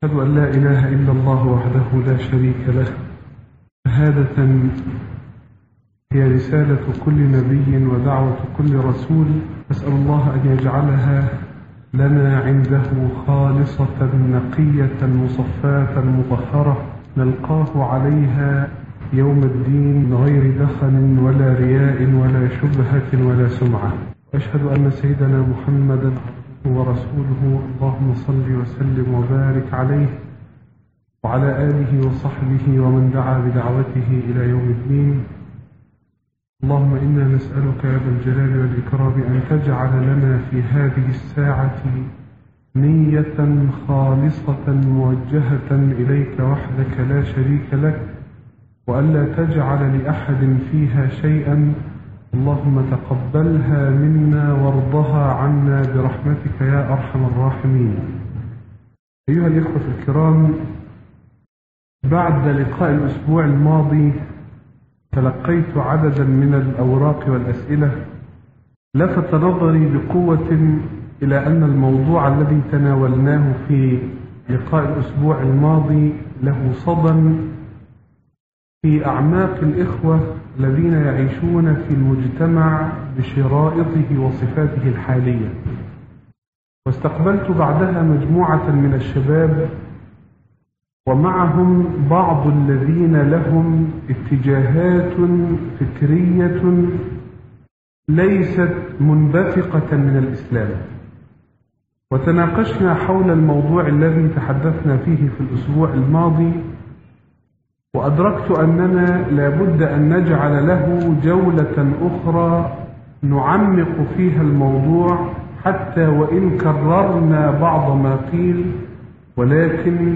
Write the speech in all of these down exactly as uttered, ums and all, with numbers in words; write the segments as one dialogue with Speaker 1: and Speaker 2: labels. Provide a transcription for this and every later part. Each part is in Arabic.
Speaker 1: أشهد أن لا إله إلا الله وحده لا شريك له. شهادة هي رسالة كل نبي ودعوة كل رسول، أسأل الله أن يجعلها لنا عنده خالصة نقية مصفاة مطهرة نلقاه عليها يوم الدين من غير دخن ولا رياء ولا شبهة ولا سمعة. أشهد أن سيدنا محمدا ورسوله، اللهم صل وسلم وبارك عليه وعلى آله وصحبه ومن دعا بدعوته إلى يوم الدين. اللهم إنا نسألك يا ذا الجلال والإكرام أن تجعل لنا في هذه الساعة نية خالصة موجهة إليك وحدك لا شريك لك، وألا تجعل لأحد فيها شيئا. اللهم تقبلها منا وارضها عنا برحمتك يا أرحم الراحمين. أيها الإخوة الكرام، بعد لقاء الأسبوع الماضي تلقيت عددا من الأوراق والأسئلة لفت نظري بقوة إلى أن الموضوع الذي تناولناه في لقاء الأسبوع الماضي له صدى في أعماق الإخوة الذين يعيشون في المجتمع بشرائطه وصفاته الحالية. واستقبلت بعدها مجموعة من الشباب ومعهم بعض الذين لهم اتجاهات فكرية ليست منبثقة من الإسلام، وتناقشنا حول الموضوع الذي تحدثنا فيه في الأسبوع الماضي، وأدركت أننا لابد أن نجعل له جولة أخرى نعمق فيها الموضوع، حتى وإن كررنا بعض ما قيل، ولكن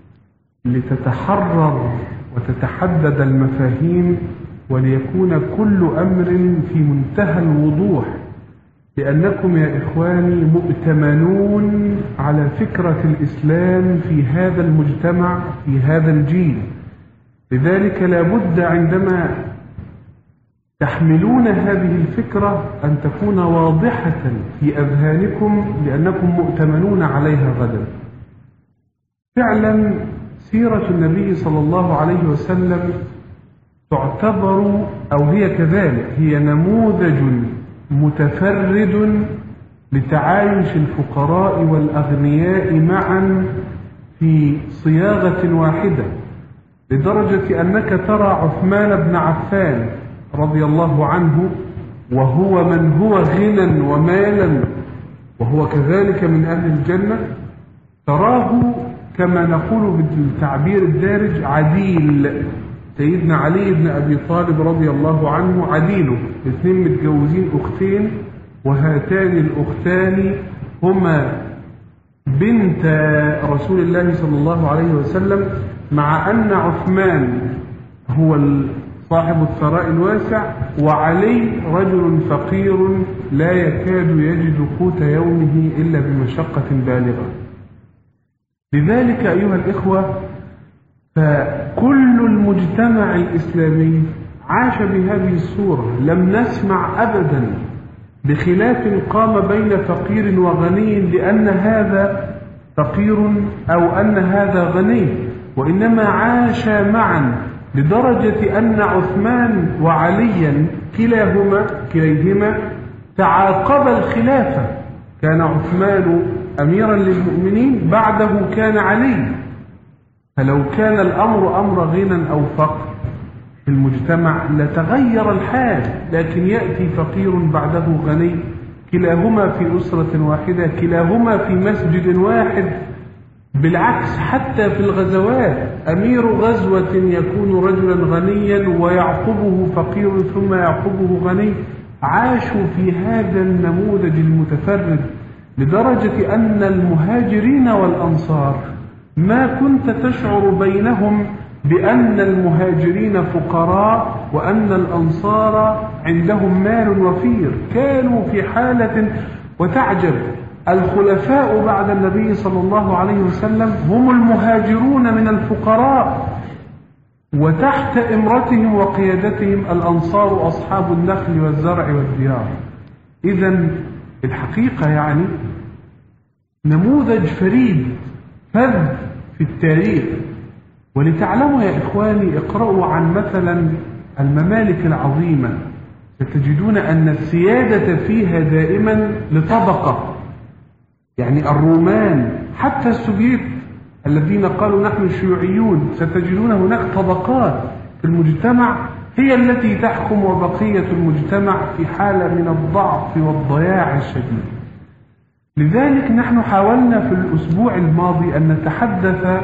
Speaker 1: لتتحرر وتتحدد المفاهيم وليكون كل أمر في منتهى الوضوح، لأنكم يا إخواني مؤتمنون على فكرة الإسلام في هذا المجتمع في هذا الجيل. لذلك لابد عندما تحملون هذه الفكرة أن تكون واضحة في أذهانكم، لأنكم مؤتمنون عليها غدا. فعلا سيرة النبي صلى الله عليه وسلم تعتبر أو هي كذلك هي نموذج متفرد لتعايش الفقراء والأغنياء معا في صياغة واحدة، لدرجة أنك ترى عثمان بن عفان رضي الله عنه وهو من هو غنى ومالا وهو كذلك من أهل الجنة، تراه كما نقول بالتعبير الدارج عديل. سيدنا علي بن أبي طالب رضي الله عنه عديله، الاثنين متجوزين أختين، وهاتان الأختان هما بنت رسول الله صلى الله عليه وسلم، مع أن عثمان هو صاحب الثراء الواسع وعلي رجل فقير لا يكاد يجد قوت يومه إلا بمشقة بالغة. لذلك أيها الإخوة، فكل المجتمع الإسلامي عاش بهذه الصورة. لم نسمع أبدا بخلاف قام بين فقير وغني لأن هذا فقير أو أن هذا غني، وإنما عاش معا، لدرجة أن عثمان وعليا كلاهما كليهما تعاقب الخلافة. كان عثمان أميرا للمؤمنين، بعده كان علي. فلو كان الأمر أمر غنى أو فقر في المجتمع لتغير الحال، لكن يأتي فقير بعده غني، كلاهما في أسرة واحدة، كلاهما في مسجد واحد. بالعكس، حتى في الغزوات أمير غزوة يكون رجلا غنيا ويعقبه فقير ثم يعقبه غني. عاشوا في هذا النموذج المتفرد، لدرجة أن المهاجرين والأنصار ما كنت تشعر بينهم بأن المهاجرين فقراء وأن الأنصار عندهم مال وفير. كانوا في حالة، وتعجب، الخلفاء بعد النبي صلى الله عليه وسلم هم المهاجرون من الفقراء، وتحت إمرتهم وقيادتهم الأنصار أصحاب النخل والزرع والديار. إذن الحقيقة يعني نموذج فريد فذ في التاريخ. ولتعلموا يا إخواني، اقرأوا عن مثلا الممالك العظيمة، ستجدون أن السيادة فيها دائما لطبقة. يعني الرومان حتى السوفييت الذين قالوا نحن شيوعيون، ستجدون هناك طبقات في المجتمع هي التي تحكم، وبقية المجتمع في حالة من الضعف والضياع الشديد. لذلك نحن حاولنا في الأسبوع الماضي أن نتحدث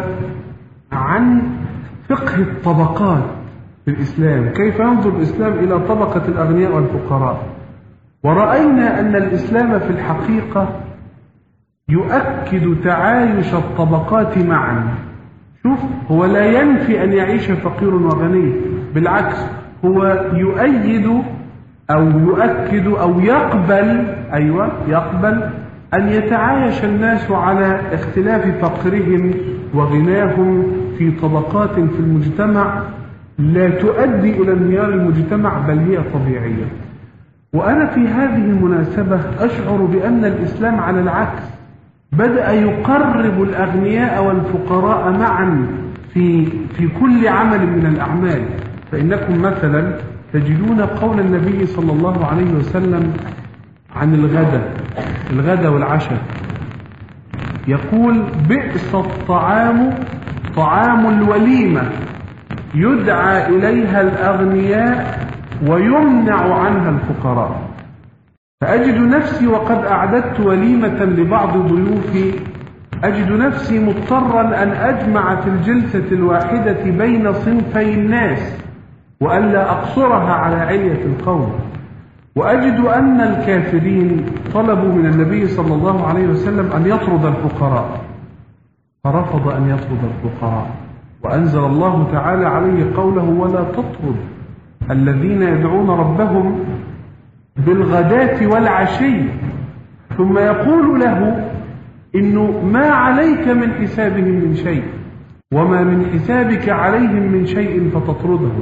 Speaker 1: عن فقه الطبقات في الإسلام، كيف ينظر الإسلام إلى طبقة الأغنياء والفقراء. ورأينا أن الإسلام في الحقيقة يؤكد تعايش الطبقات معا. شوف، هو لا ينفي أن يعيش فقير وغني، بالعكس هو يؤيد أو يؤكد أو يقبل، أيوة يقبل أن يتعايش الناس على اختلاف فقرهم وغناهم في طبقات في المجتمع لا تؤدي إلى انهيار المجتمع، بل هي طبيعية. وأنا في هذه المناسبة أشعر بأن الإسلام على العكس بدأ يقرب الأغنياء والفقراء معا في في كل عمل من الأعمال. فإنكم مثلا تجدون قول النبي صلى الله عليه وسلم عن الغداء الغداء والعشاء، يقول: بئس الطعام طعام الوليمة يدعى إليها الأغنياء ويمنع عنها الفقراء. فأجد نفسي وقد أعددت وليمة لبعض ضيوفي، أجد نفسي مضطرا أن أجمع في الجلسة الواحدة بين صنفي الناس وألا أقصرها على علية القوم. وأجد أن الكافرين طلبوا من النبي صلى الله عليه وسلم أن يطرد الفقراء، فرفض أن يطرد الفقراء، وأنزل الله تعالى عليه قوله: ولا تطرد الذين يدعون ربهم بالغداة والعشي، ثم يقول له إنه ما عليك من حسابهم من شيء وما من حسابك عليهم من شيء فتطردهم.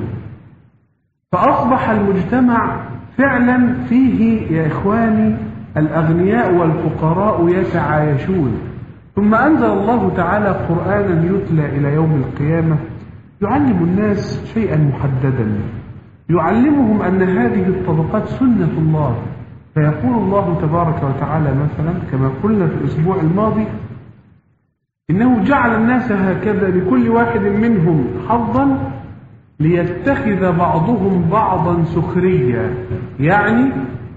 Speaker 1: فأصبح المجتمع فعلا فيه يا إخواني الأغنياء والفقراء يتعايشون. ثم أنزل الله تعالى قرآنا يتلى إلى يوم القيامة يعلم الناس شيئا محددا، يعلمهم أن هذه الطبقات سنة الله. فيقول الله تبارك وتعالى مثلا كما قلنا في الأسبوع الماضي: إنه جعل الناس هكذا لكل واحد منهم حظا ليتخذ بعضهم بعضا سخريا، يعني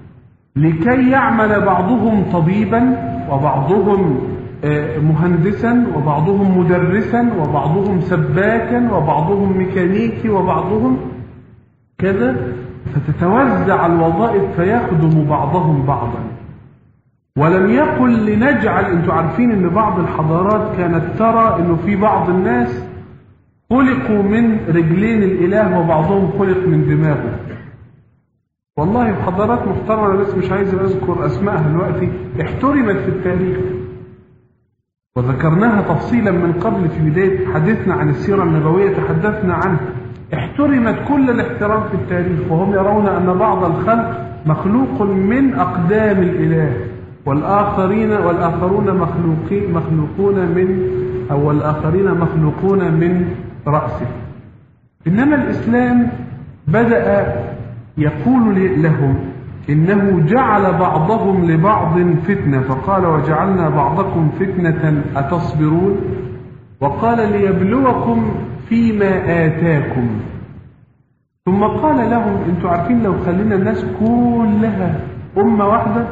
Speaker 1: لكي يعمل بعضهم طبيبا وبعضهم مهندسا وبعضهم مدرسا وبعضهم سباكا وبعضهم ميكانيكي وبعضهم كذا، فتتوزع الوظائف فيخدم بعضهم بعضا. ولم يقل لنجعل، انتوا عارفين ان بعض الحضارات كانت ترى انه في بعض الناس خلقوا من رجلين الإله وبعضهم خلق من دماغه. والله حضارات محترمة بس مش عايز أذكر أسمائها دلوقتي احترمت في التاريخ، وذكرناها تفصيلا من قبل في بداية حديثنا عن السيرة النبوية، تحدثنا عنها. احترمت كل الاحترام في التاريخ، وهم يرون أن بعض الخلق مخلوق من أقدام الإله، والآخرين والآخرون مخلوقين مخلوقون من أو والآخرين مخلوقون من رأسه. إنما الإسلام بدأ يقول لهم إنه جعل بعضهم لبعض فتنة، فقال: وجعلنا بعضكم فتنة أتصبرون، وقال: ليبلوكم فيما آتاكم. ثم قال لهم: انتوا عارفين لو خلينا الناس كلها أمة واحدة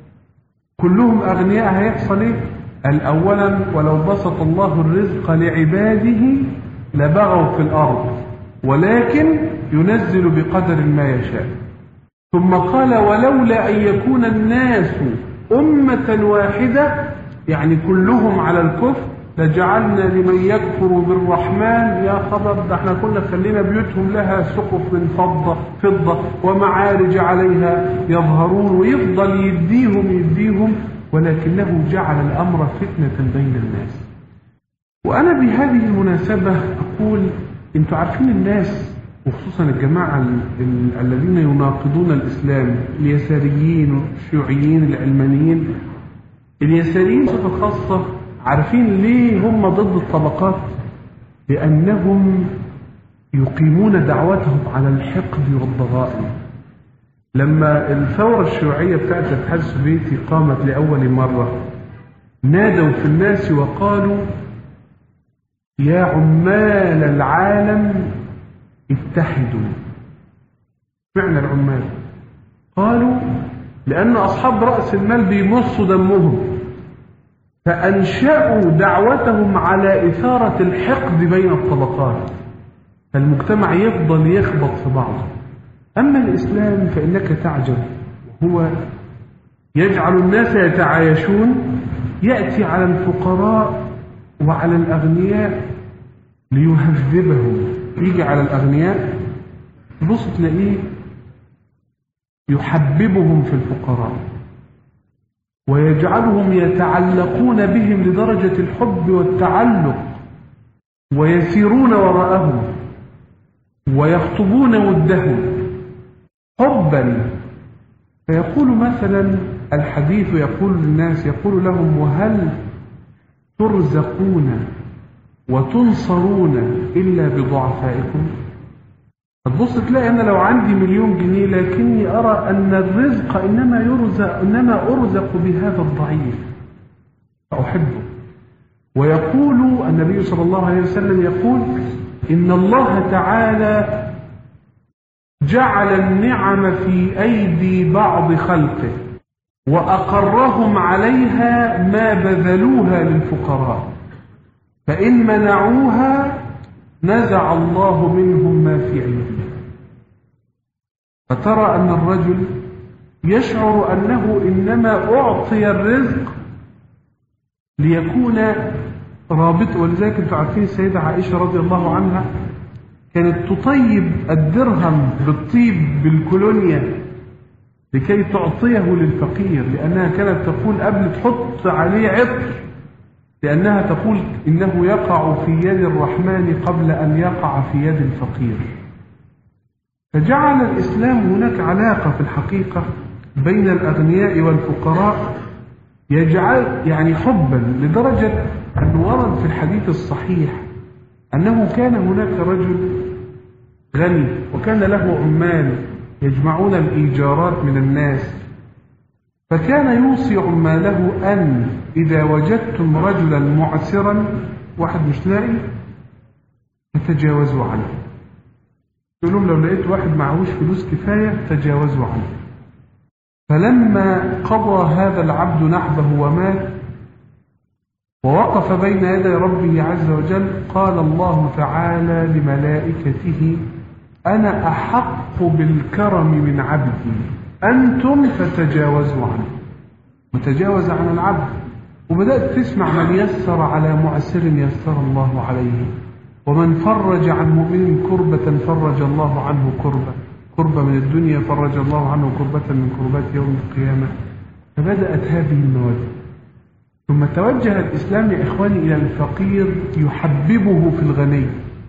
Speaker 1: كلهم أغنياء هيحصل إيه؟ الأولا: ولو بسط الله الرزق لعباده لبغوا في الأرض ولكن ينزل بقدر ما يشاء. ثم قال: ولولا أن يكون الناس أمة واحدة، يعني كلهم على الكفر، لجعلنا لمن يكفر بالرحمن يا خبر، ده احنا كنا خلينا بيوتهم لها سقف من فضة فضة ومعارج عليها يظهرون، ويفضل يديهم يديهم ولكنه جعل الأمر فتنة بين الناس. وأنا بهذه المناسبة أقول: انتوا عارفين الناس وخصوصا الجماعة الذين يناقضون الإسلام، اليساريين والشيوعيين العلمانيين. اليساريين صفة خاصة عارفين ليه هم ضد الطبقات؟ لأنهم يقيمون دعوتهم على الحقد والضغائن. لما الثورة الشيوعية بتاعت الاتحاد السوفيتي قامت لأول مرة، نادوا في الناس وقالوا: يا عمال العالم اتحدوا. معنى العمال؟ قالوا لأن أصحاب رأس المال بيمصوا دمهم، فأنشأوا دعوتهم على إثارة الحقد بين الطبقات، فالمجتمع يفضل يخبط في بعضه. أما الإسلام فإنك تعجب، هو يجعل الناس يتعايشون، يأتي على الفقراء وعلى الأغنياء ليهذبهم. يجي على الأغنياء بص تلاقيه يحببهم في الفقراء ويجعلهم يتعلقون بهم لدرجة الحب والتعلق، ويسيرون وراءهم ويخطبون ودهم حبا. فيقول مثلا الحديث يقول للناس، يقول لهم: وهل ترزقون وتنصرون إلا بضعفائكم؟ هتبص تلاقي أنا لو عندي مليون جنيه لكني أرى أن الرزق إنما يرزق إنما أرزق بهذا الضعيف فأحبه. ويقول النبي صلى الله عليه وسلم يقول: إن الله تعالى جعل النعم في أيدي بعض خلقه وأقرهم عليها ما بذلوها للفقراء، فإن منعوها نزع الله منهم ما في أيديهم. فترى أن الرجل يشعر أنه إنما أعطي الرزق ليكون رابط. ولذلك انتم عارفين السيدة عائشة رضي الله عنها كانت تطيب الدرهم بالطيب بالكولونيا لكي تعطيه للفقير، لأنها كانت تقول قبل تحط عليه عطر، لأنها تقول إنه يقع في يد الرحمن قبل أن يقع في يد الفقير. فجعل الإسلام هناك علاقة في الحقيقة بين الأغنياء والفقراء، يجعل يعني حبا، لدرجة أن ورد في الحديث الصحيح أنه كان هناك رجل غني وكان له عمال يجمعون الإيجارات من الناس، فكان يوصي عماله أن إذا وجدتم رجلا معسرا، واحد مش لاقي، فتجاوزوا عنه. يقول لهم لو لقيت واحد معهوش فلوس كفاية تجاوزوا عنه. فلما قضى هذا العبد نحبه ومات ووقف بين يدي ربه عز وجل، قال الله تعالى لملائكته: أنا أحق بالكرم من عبدي، أنتم فتجاوزوا عنه. وتجاوز عن العبد. وبدأت تسمع: من يسر على معسر يسر الله عليه، ومن فرج عن مؤمن كربة فرج الله عنه كربة كربة من الدنيا فرج الله عنه كربة من كربات يوم القيامة. فبدأت هذه المواد. ثم توجه الإسلام يا إخواني إلى الفقير يحببه في الغني،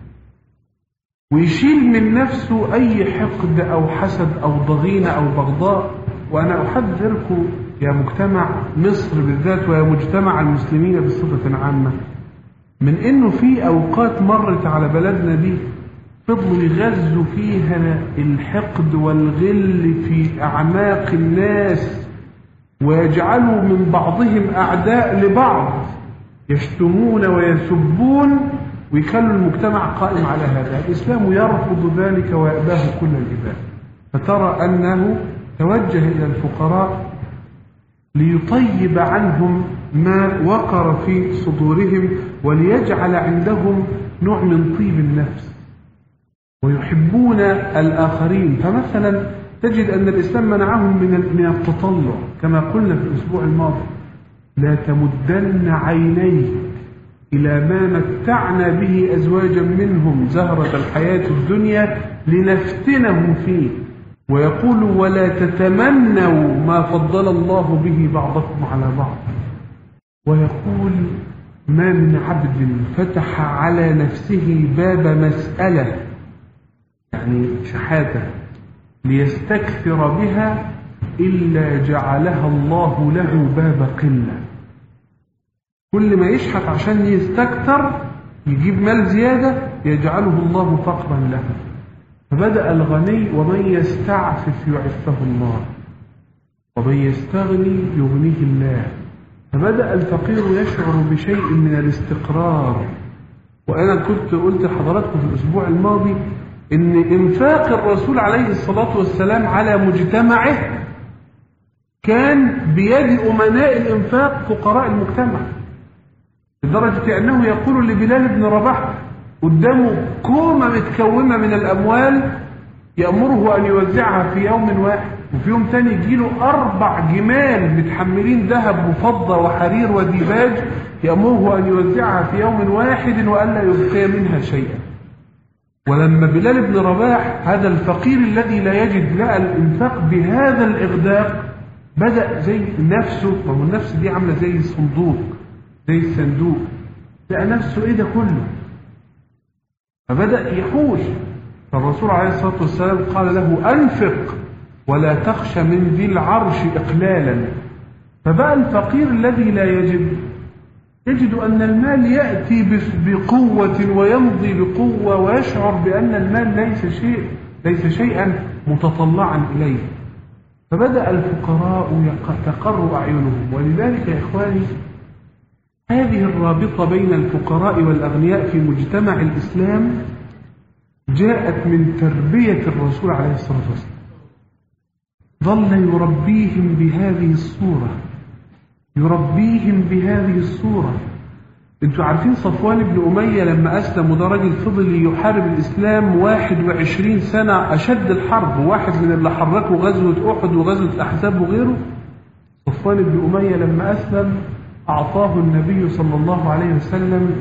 Speaker 1: ويشيل من نفسه أي حقد أو حسد أو ضغينة أو بغضاء. وأنا أحذركم يا مجتمع مصر بالذات ويا مجتمع المسلمين بصفة عامة من إنه في أوقات مرت على بلدنا دي فضلوا يغزوا فيها الحقد والغل في أعماق الناس، ويجعلوا من بعضهم أعداء لبعض، يشتمون ويسبون، ويخلوا المجتمع قائم على هذا. الإسلام يرفض ذلك ويأباه كل الإباء. فترى أنه توجه إلى الفقراء ليطيب عنهم ما وقر في صدورهم، وليجعل عندهم نوع من طيب النفس، ويحبون الآخرين. فمثلا تجد أن الإسلام منعهم من من التطلع، كما قلنا في الأسبوع الماضي: لا تمدن عينيك إلى ما متعنا به أزواجا منهم زهرة الحياة الدنيا لنفتنهم فيه. ويقول: ولا تتمنوا ما فضل الله به بعضكم على بعض. ويقول: ما من عبد فتح على نفسه باب مسألة، يعني شحاتة، ليستكثر بها إلا جعلها الله له باب قلة. كل ما يشحت عشان يستكتر يجيب مال زيادة يجعله الله فقرا له. فبدأ الغني ومن يستعفف يعفه الله ومن يستغني يغنيه الله. فبدأ الفقير يشعر بشيء من الاستقرار. وأنا كنت قلت لحضراتكم في الأسبوع الماضي إن إنفاق الرسول عليه الصلاة والسلام على مجتمعه كان بيد أمناء الإنفاق فقراء المجتمع، لدرجة أنه يقول لبلال بن رباح قدامه كومة متكومة من الأموال يأمره أن يوزعها في يوم واحد، وفي يوم تاني يجيله أربع جمال متحملين ذهب وفضة وحرير وديباج يأمره أن يوزعها في يوم واحد وألا يبقي منها شيئا. ولما بلال بن رباح هذا الفقير الذي لا يجد لقى الإنفاق بهذا الإغداق بدأ زي نفسه، وهو النفس دي عاملة زي الصندوق زي الصندوق، لقى نفسه إيه ده كله، فبدأ يحوش. فالرسول عليه الصلاة والسلام قال له أنفق ولا تخش من ذي العرش إقلالا. فبقى الفقير الذي لا يجد يجد أن المال يأتي بقوة ويمضي بقوة ويشعر بأن المال ليس شيء ليس شيئا متطلعا إليه. فبدأ الفقراء تقر أعينهم. ولذلك يا إخواني هذه الرابطة بين الفقراء والأغنياء في مجتمع الإسلام جاءت من تربية الرسول عليه الصلاة والسلام. ظل يربيهم بهذه الصورة يربيهم بهذه الصورة. انتوا عارفين صفوان بن أمية لما أسلم وده راجل فضل يحارب الإسلام واحد وعشرين سنة أشد الحرب، واحد من اللي حركوا غزوة أحد وغزوة الأحزاب وغيره. صفوان بن أمية لما أسلم أعطاه النبي صلى الله عليه وسلم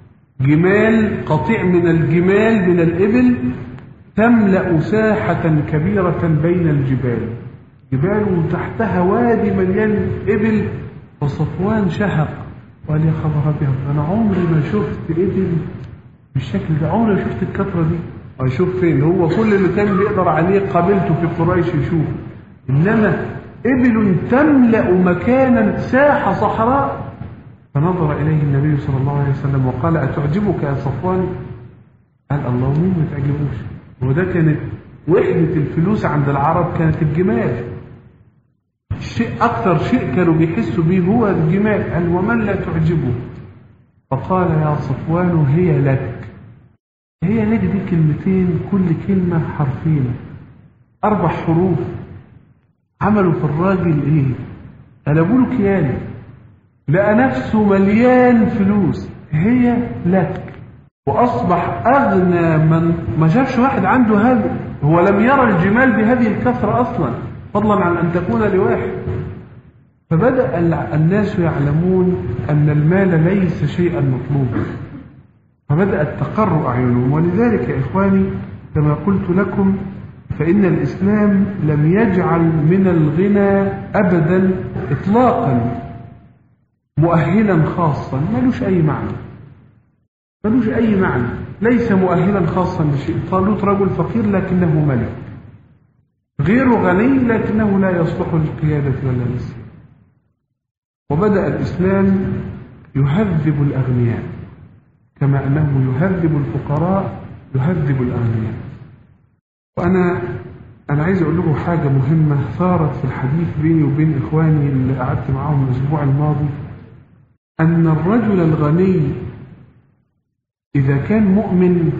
Speaker 1: جمال، قطيع من الجمال من الإبل تملأ ساحة كبيرة بين الجبال، جبال تحتها وادي مليان إبل. فصفوان شهق وقال يا خبر أبيض، أنا عمري ما شفت إبل بالشكل ده، عمري ما شفت الكثرة دي. أشوف فين؟ هو كل اللي كان بيقدر عليه قابلته في قريش يشوف، إنما إبل تملأ مكانا ساحة صحراء. فنظر إليه النبي صلى الله عليه وسلم وقال أتعجبك يا صفوان؟ قال الله مين ما تعجبوش، وده كانت وحدة الفلوس عند العرب كانت الجمال. الشيء أكثر شيء كانوا بيحسوا به هو الجمال. قال ومن لا تعجبه؟ فقال يا صفوان هي لك. هي لك دي كلمتين، كل كلمة حرفين، أربع حروف عملوا في الراجل إيه؟ قلبوا له كيانه، لقى نفسه مليان فلوس. هي لك. وأصبح أغنى من ما شافش واحد عنده هذا، هو لم يرى الجمال بهذه الكثرة أصلا فضلا عن أن تكون لواحد. فبدأ الناس يعلمون أن المال ليس شيئا مطلوبا، فبدأت تقر أعينهم. ولذلك يا إخواني كما قلت لكم فإن الإسلام لم يجعل من الغنى أبدا إطلاقا مؤهلا خاصا، ملوش أي معنى، ملوش أي معنى، ليس مؤهلا خاصا لشيء. طالوت رجل فقير لكنه ملك، غير غني لكنه لا يصلح للقيادة ولا للسيادة. وبدأ الإسلام يهذب الأغنياء كما أنه يهذب الفقراء يهذب الأغنياء. وأنا أنا عايز أقول لكم حاجة مهمة ثارت في الحديث بيني وبين إخواني اللي قعدت معاهم الأسبوع الماضي، أن الرجل الغني إذا كان مؤمن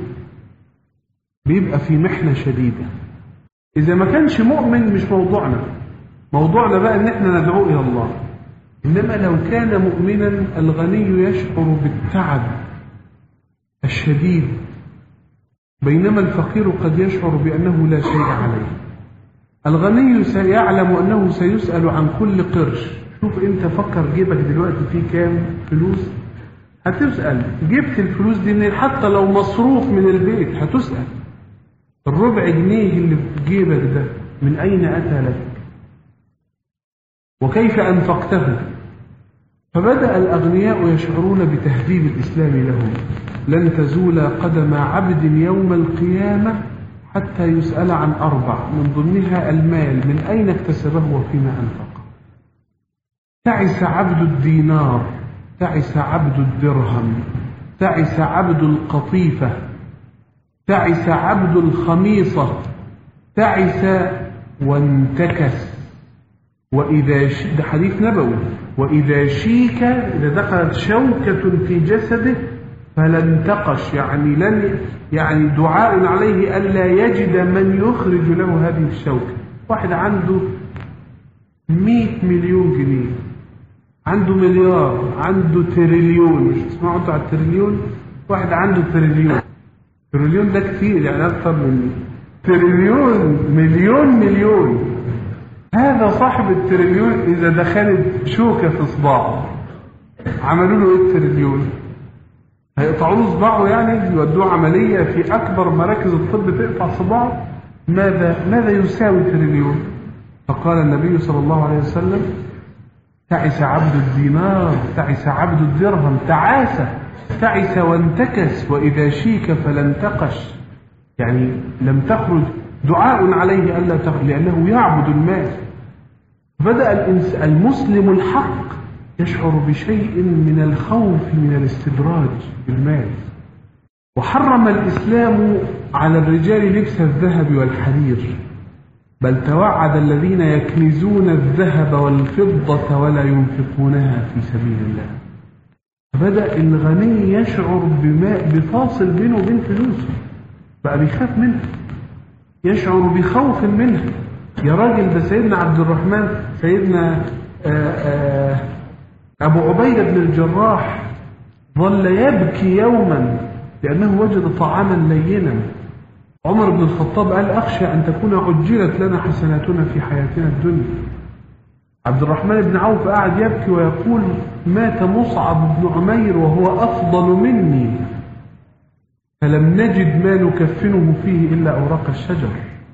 Speaker 1: بيبقى في محنة شديدة. إذا ما كانش مؤمن مش موضوعنا، موضوعنا بقى إن إحنا ندعو إلى الله. إنما لو كان مؤمنا الغني يشعر بالتعب الشديد، بينما الفقير قد يشعر بأنه لا شيء عليه. الغني سيعلم أنه سيسأل عن كل قرش. شوف أنت فكر جيبك دلوقتي فيه كام فلوس، هتسأل جبت الفلوس دي منين، حتى لو مصروف من البيت هتسأل الربع جنيه اللي في جيبك ده من أين أتى لك وكيف أنفقته. فبدأ الأغنياء يشعرون بتهذيب الإسلام لهم. لن تزول قدم عبد يوم القيامة حتى يسأل عن أربع، من ضمنها المال، من أين اكتسبه وفيما أنفقه. تعس عبد الدينار تعس عبد الدرهم، تعس عبد القطيفة، تعس عبد الخميصة، تعس وانتكس. وإذا ش... ده حديث نبوي. وإذا شيك، إذا دخلت شوكة في جسده فلا انتقش، يعني لن يعني دعاء عليه ألا يجد من يخرج له هذه الشوكة. واحد عنده مئة مليون جنيه، عنده مليار، عنده تريليون، مش تسمعوا انتوا على التريليون؟ واحد عنده تريليون، تريليون ده كتير، يعني أكثر من تريليون، مليون مليون. هذا صاحب التريليون إذا دخلت شوكة في صباعه عملوا له إيه التريليون؟ هيقطعوا له صباعه، يعني يودوه عملية في أكبر مراكز الطب تقطع صباعه. ماذا ماذا يساوي تريليون؟ فقال النبي صلى الله عليه وسلم: تعس عبد الدينار، تعس عبد الدرهم، تعاس تعس وانتكس. وإذا شيك فلا انتقش، يعني لم تخرج دعاء عليه ألا تخرج، لأنه يعبد المال. بدأ المسلم الحق يشعر بشيء من الخوف من الاستدراج بالمال. وحرم الإسلام على الرجال لبس الذهب والحرير، بل توعد الذين يكنزون الذهب والفضة ولا ينفقونها في سبيل الله. فبدأ الغني يشعر بما بفاصل بينه وبين فلوسه، بقى بيخاف منها، يشعر بخوف منها. يا راجل، ده سيدنا عبد الرحمن، سيدنا آآ آآ أبو عبيدة بن الجراح ظل يبكي يوما لأنه وجد طعاما لينا. عمر بن الخطاب قال: أخشى أن تكون عجلت لنا حسناتنا في حياتنا الدنيا. عبد الرحمن بن عوف قاعد يبكي ويقول: مات مصعب بن عمير وهو أفضل مني، فلم نجد ما نكفنه فيه إلا أوراق الشجر.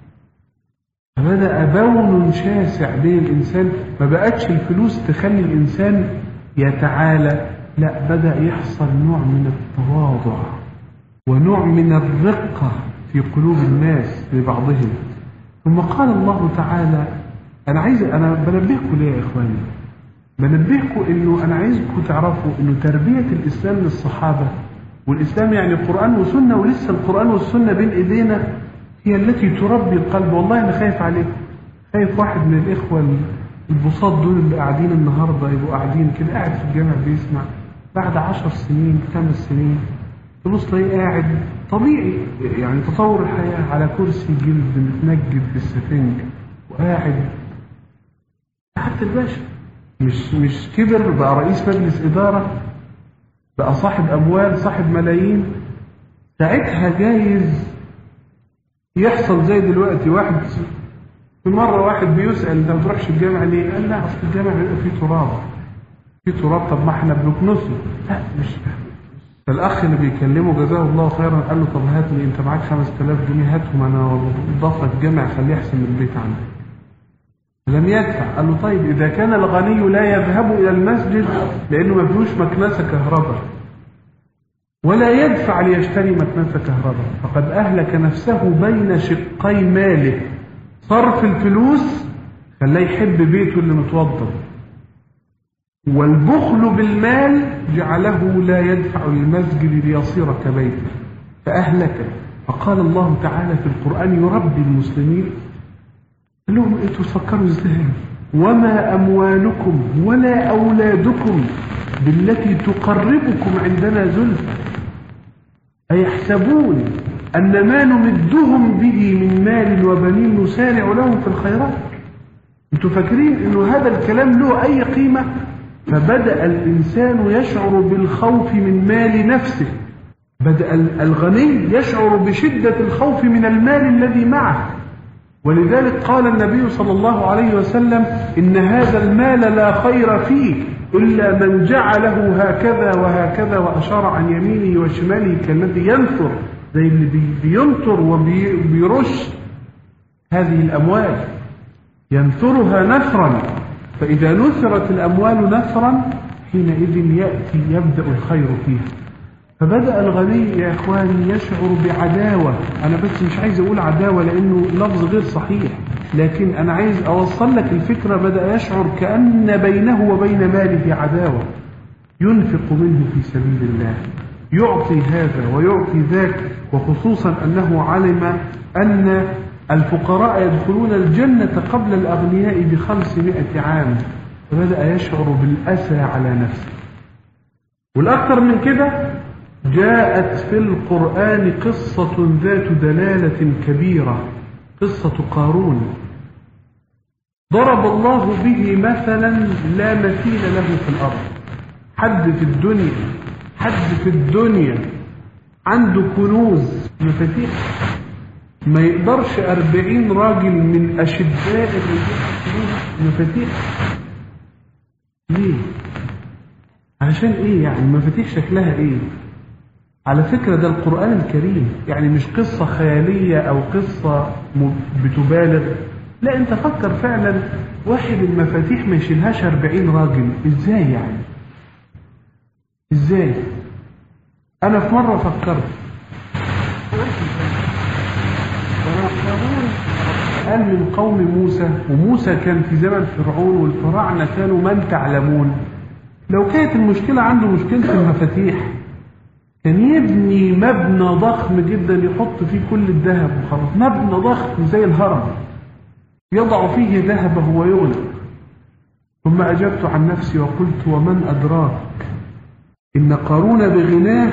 Speaker 1: فبدأ بون شاسع بين الإنسان، ما بقتش الفلوس تخلي الإنسان يتعالى، لا، بدأ يحصل نوع من التواضع ونوع من الرقة في قلوب الناس لبعضهم. ثم قال الله تعالى: أنا عايز أنا بنبهكم ليه يا إخواني؟ بنبهكم إنه أنا عايزكم تعرفوا إنه تربية الإسلام للصحابة، والإسلام يعني قرآن وسنة، ولسه القرآن والسنة بين إيدينا، هي التي تربي القلب. والله أنا خايف عليكم، خايف واحد من الإخوة البساط دول اللي قاعدين النهاردة يبقوا قاعدين كده، قاعد في الجامع بيسمع، بعد عشر سنين خمس سنين تبص تلاقيه قاعد طبيعي، يعني تطور الحياة، على كرسي جلد متنجد بالسفنج وقاعد. حتى الباشا مش مش كبر، بقى رئيس مجلس إدارة، بقى صاحب أموال، صاحب ملايين. ساعتها جايز يحصل زي دلوقتي، واحد في مرة واحد بيسأل: انت ما بتروحش الجامع ليه؟ قال: لا، اصل الجامع بيبقى فيه تراب. فيه تراب؟ طب ما احنا بنكنسه. لا، مش. فالأخ اللي بيكلمه جزاه الله خيرا قال له: طب هات لي، انت معاك خمس تلاف جنيه، هاتهم انا اضاف لك جامع خليه احسن من البيت عندك. لم يدفع. قال له: طيب إذا كان الغني لا يذهب إلى المسجد لأنه ما فيهوش مكنسة كهرباء، ولا يدفع ليشتري مكنسة كهرباء، فقد أهلك نفسه بين شقي ماله. صرف الفلوس خلاه يحب بيته اللي متوضب، والبخل بالمال جعله لا يدفع للمسجد ليصير كبيته، فأهلك. فقال الله تعالى في القرآن يربي المسلمين، قال لهم: انتوا تفكروا ازاي؟ وما أموالكم ولا أولادكم بالتي تقربكم عندنا زلفى، أيحسبون أن ما نمدهم به من مال وبنين نسارع لهم في الخيرات؟ انتوا فاكرين انه هذا الكلام له أي قيمة؟ فبدأ الإنسان يشعر بالخوف من مال نفسه، بدأ الغني يشعر بشدة الخوف من المال الذي معه. ولذلك قال النبي صلى الله عليه وسلم: إن هذا المال لا خير فيه إلا من جعله هكذا وهكذا، وأشار عن يمينه وشماله كالذي ينثر، زي اللي بينطر وبيرش هذه الأموال، ينثرها نثرا. فإذا نثرت الأموال نثرا حينئذ يأتي يبدأ الخير فيها. فبدأ الغني يا إخواني يشعر بعداوة. أنا بس مش عايز أقول عداوة لأنه لفظ غير صحيح، لكن أنا عايز أوصل لك الفكرة. بدأ يشعر كأن بينه وبين ماله عداوة، ينفق منه في سبيل الله، يعطي هذا ويعطي ذاك، وخصوصا أنه علم أن الفقراء يدخلون الجنة قبل الأغنياء بخمسمائة عام، فبدأ يشعر بالأسى على نفسه. والأكثر من كده جاءت في القرآن قصة ذات دلالة كبيرة، قصة قارون. ضرب الله به مثلا لا مثيل له في الأرض. حد في الدنيا حد في الدنيا عنده كنوز مفاتيح ما يقدرش أربعين راجل من أشداء مفاتيح. ليه؟ علشان إيه يعني؟ المفاتيح شكلها إيه؟ على فكرة ده القرآن الكريم، يعني مش قصة خيالية أو قصة بتبالغ، لا أنت فكر فعلا واحد المفاتيح ما يشيلهاش أربعين راجل، إزاي يعني؟ إزاي؟ أنا في مرة فكرت قال من قوم موسى، وموسى كان في زمن فرعون والفراعنة كانوا من تعلمون، لو كانت المشكلة عنده مشكلة المفاتيح كان يبني مبنى ضخم جدا يحط فيه كل الذهب وخلاص، مبنى ضخم زي الهرم يضع فيه ذهبه ويغلق. ثم أجبت عن نفسي وقلت ومن أدراك إن قارون بغناه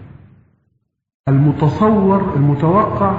Speaker 1: المتصور المتوقع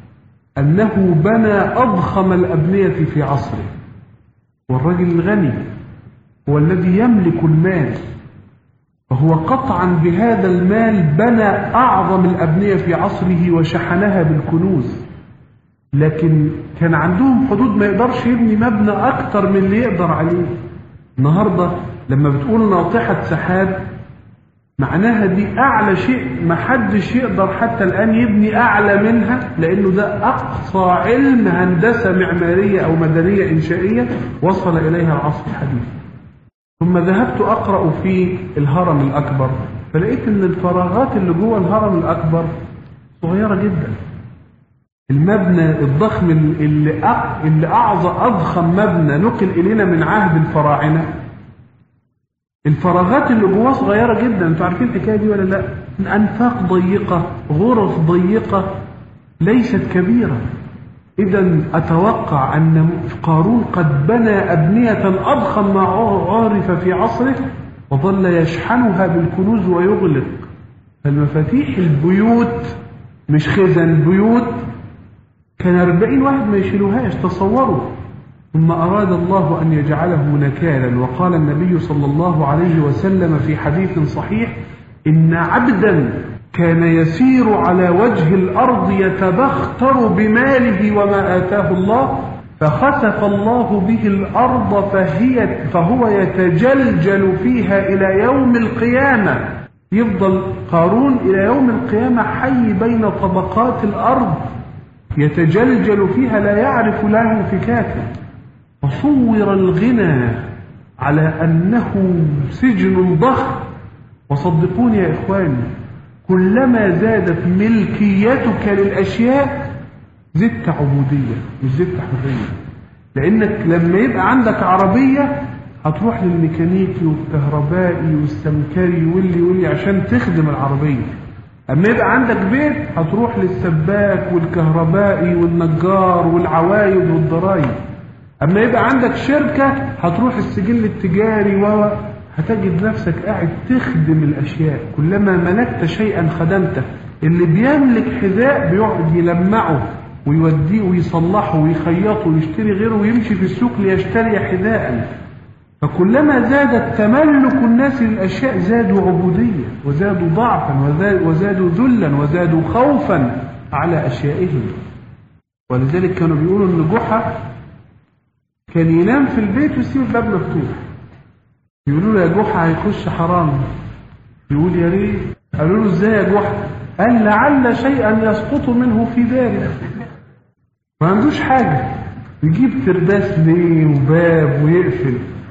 Speaker 1: أنه بنى أضخم الأبنية في عصره، والرجل الغني هو الذي يملك المال، فهو قطعا بهذا المال بنى أعظم الأبنية في عصره وشحنها بالكنوز، لكن كان عندهم حدود ما يقدرش يبني مبنى أكتر من اللي يقدر عليه. النهاردة لما بتقول ناطحة سحاب معناها دي أعلى شيء ما حدش يقدر حتى الآن يبني أعلى منها، لأنه ده أقصى علم هندسة معمارية أو مدنية إنشائية وصل إليها العصر الحديث. ثم ذهبت أقرأ في الهرم الأكبر فلقيت أن الفراغات اللي جوه الهرم الأكبر صغيرة جدا. المبنى الضخم اللي اللي أعظم أضخم مبنى نقل إلينا من عهد الفراعنة، الفراغات اللي جواه صغيرة جدا. انتوا عارفين الحكاية دي ولا لا؟ أنفاق ضيقة، غرف ضيقة، ليست كبيرة. إذا أتوقع أن قارون قد بنى أبنية أضخم ما عرف في عصره وظل يشحنها بالكنوز ويغلق. فالمفاتيح البيوت مش خزن، بيوت كان أربعين واحد ما يشيلوهاش، تصوروا. ثم أراد الله أن يجعله نكالا، وقال النبي صلى الله عليه وسلم في حديث صحيح إن عبدا كان يسير على وجه الأرض يتبختر بماله وما آتاه الله، فخسف الله به الأرض فهي فهو يتجلجل فيها إلى يوم القيامة. يفضل قارون إلى يوم القيامة حي بين طبقات الأرض يتجلجل فيها لا يعرف له فكاكا. فصور الغنى على أنه سجن ضخم، وصدقوني يا إخواني كلما زادت ملكيتك للأشياء زدت عبودية مش زدت حرية. لأنك لما يبقى عندك عربية هتروح للميكانيكي والكهربائي والسمكري واللي واللي عشان تخدم العربية. أما يبقى عندك بيت هتروح للسباك والكهربائي والنجار والعوايد والضرايب. أما يبقى عندك شركة هتروح السجل التجاري وهتجد نفسك قاعد تخدم الأشياء. كلما ملكت شيئا خدمته. اللي بيملك حذاء بيقعد يلمعه ويوديه ويصلحه ويخيطه ويشتري غيره ويمشي في السوق ليشتري حذاء. فكلما زاد تملك الناس للأشياء زادوا عبودية وزادوا ضعفا وزادوا ذلا وزادوا خوفا على أشيائهم. ولذلك كانوا بيقولوا أن جحا كان ينام في البيت ويسيب الباب مفتوح. يقولوا له يا جحا هيخش حرام، يقول يا ريت. قالوا له ازاي يا جحا؟ قال لعل شيئا يسقط منه في داره. ما عندوش حاجة، يجيب ترداس ليه وباب ويقفل،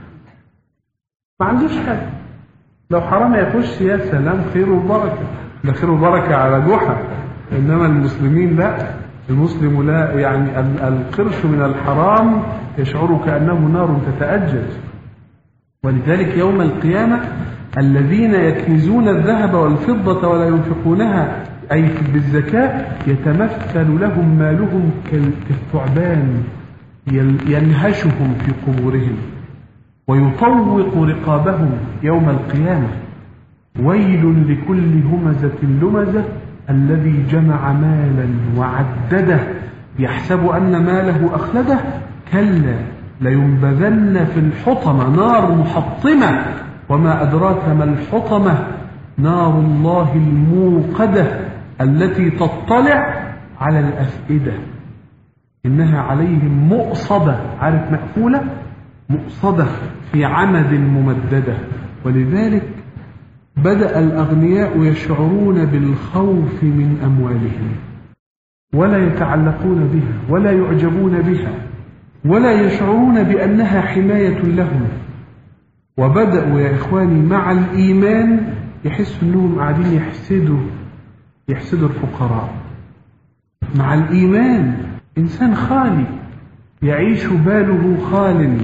Speaker 1: ما عندوش حاجة. لو حرام يخش يا سلام خير وبركة، ده خير وبركة على جحا. إنما المسلمين لا، المسلم لا، يعني القرش من الحرام يشعر كأنه نار تتأجج. ولذلك يوم القيامة الذين يكنزون الذهب والفضة ولا ينفقونها أي بالزكاة يتمثل لهم مالهم كالثعبان ينهشهم في قبورهم ويطوق رقابهم يوم القيامة. ويل لكل همزة لمزة الذي جمع مالا وعدده يحسب أن ماله أخلده كلا لينبذن في الحطمة نار محطمة وما أدراك ما الحطمة نار الله الموقدة التي تطلع على الأفئدة إنها عليهم مؤصدة. عارف مقفولة؟ مؤصدة في عمد ممددة. ولذلك بدأ الأغنياء يشعرون بالخوف من أموالهم ولا يتعلقون بها ولا يعجبون بها ولا يشعرون بأنها حماية لهم. وبدأوا يا إخواني مع الإيمان يحسوا أنهم قاعدين يحسدوا يحسدوا الفقراء. مع الإيمان إنسان خالي يعيش باله خال.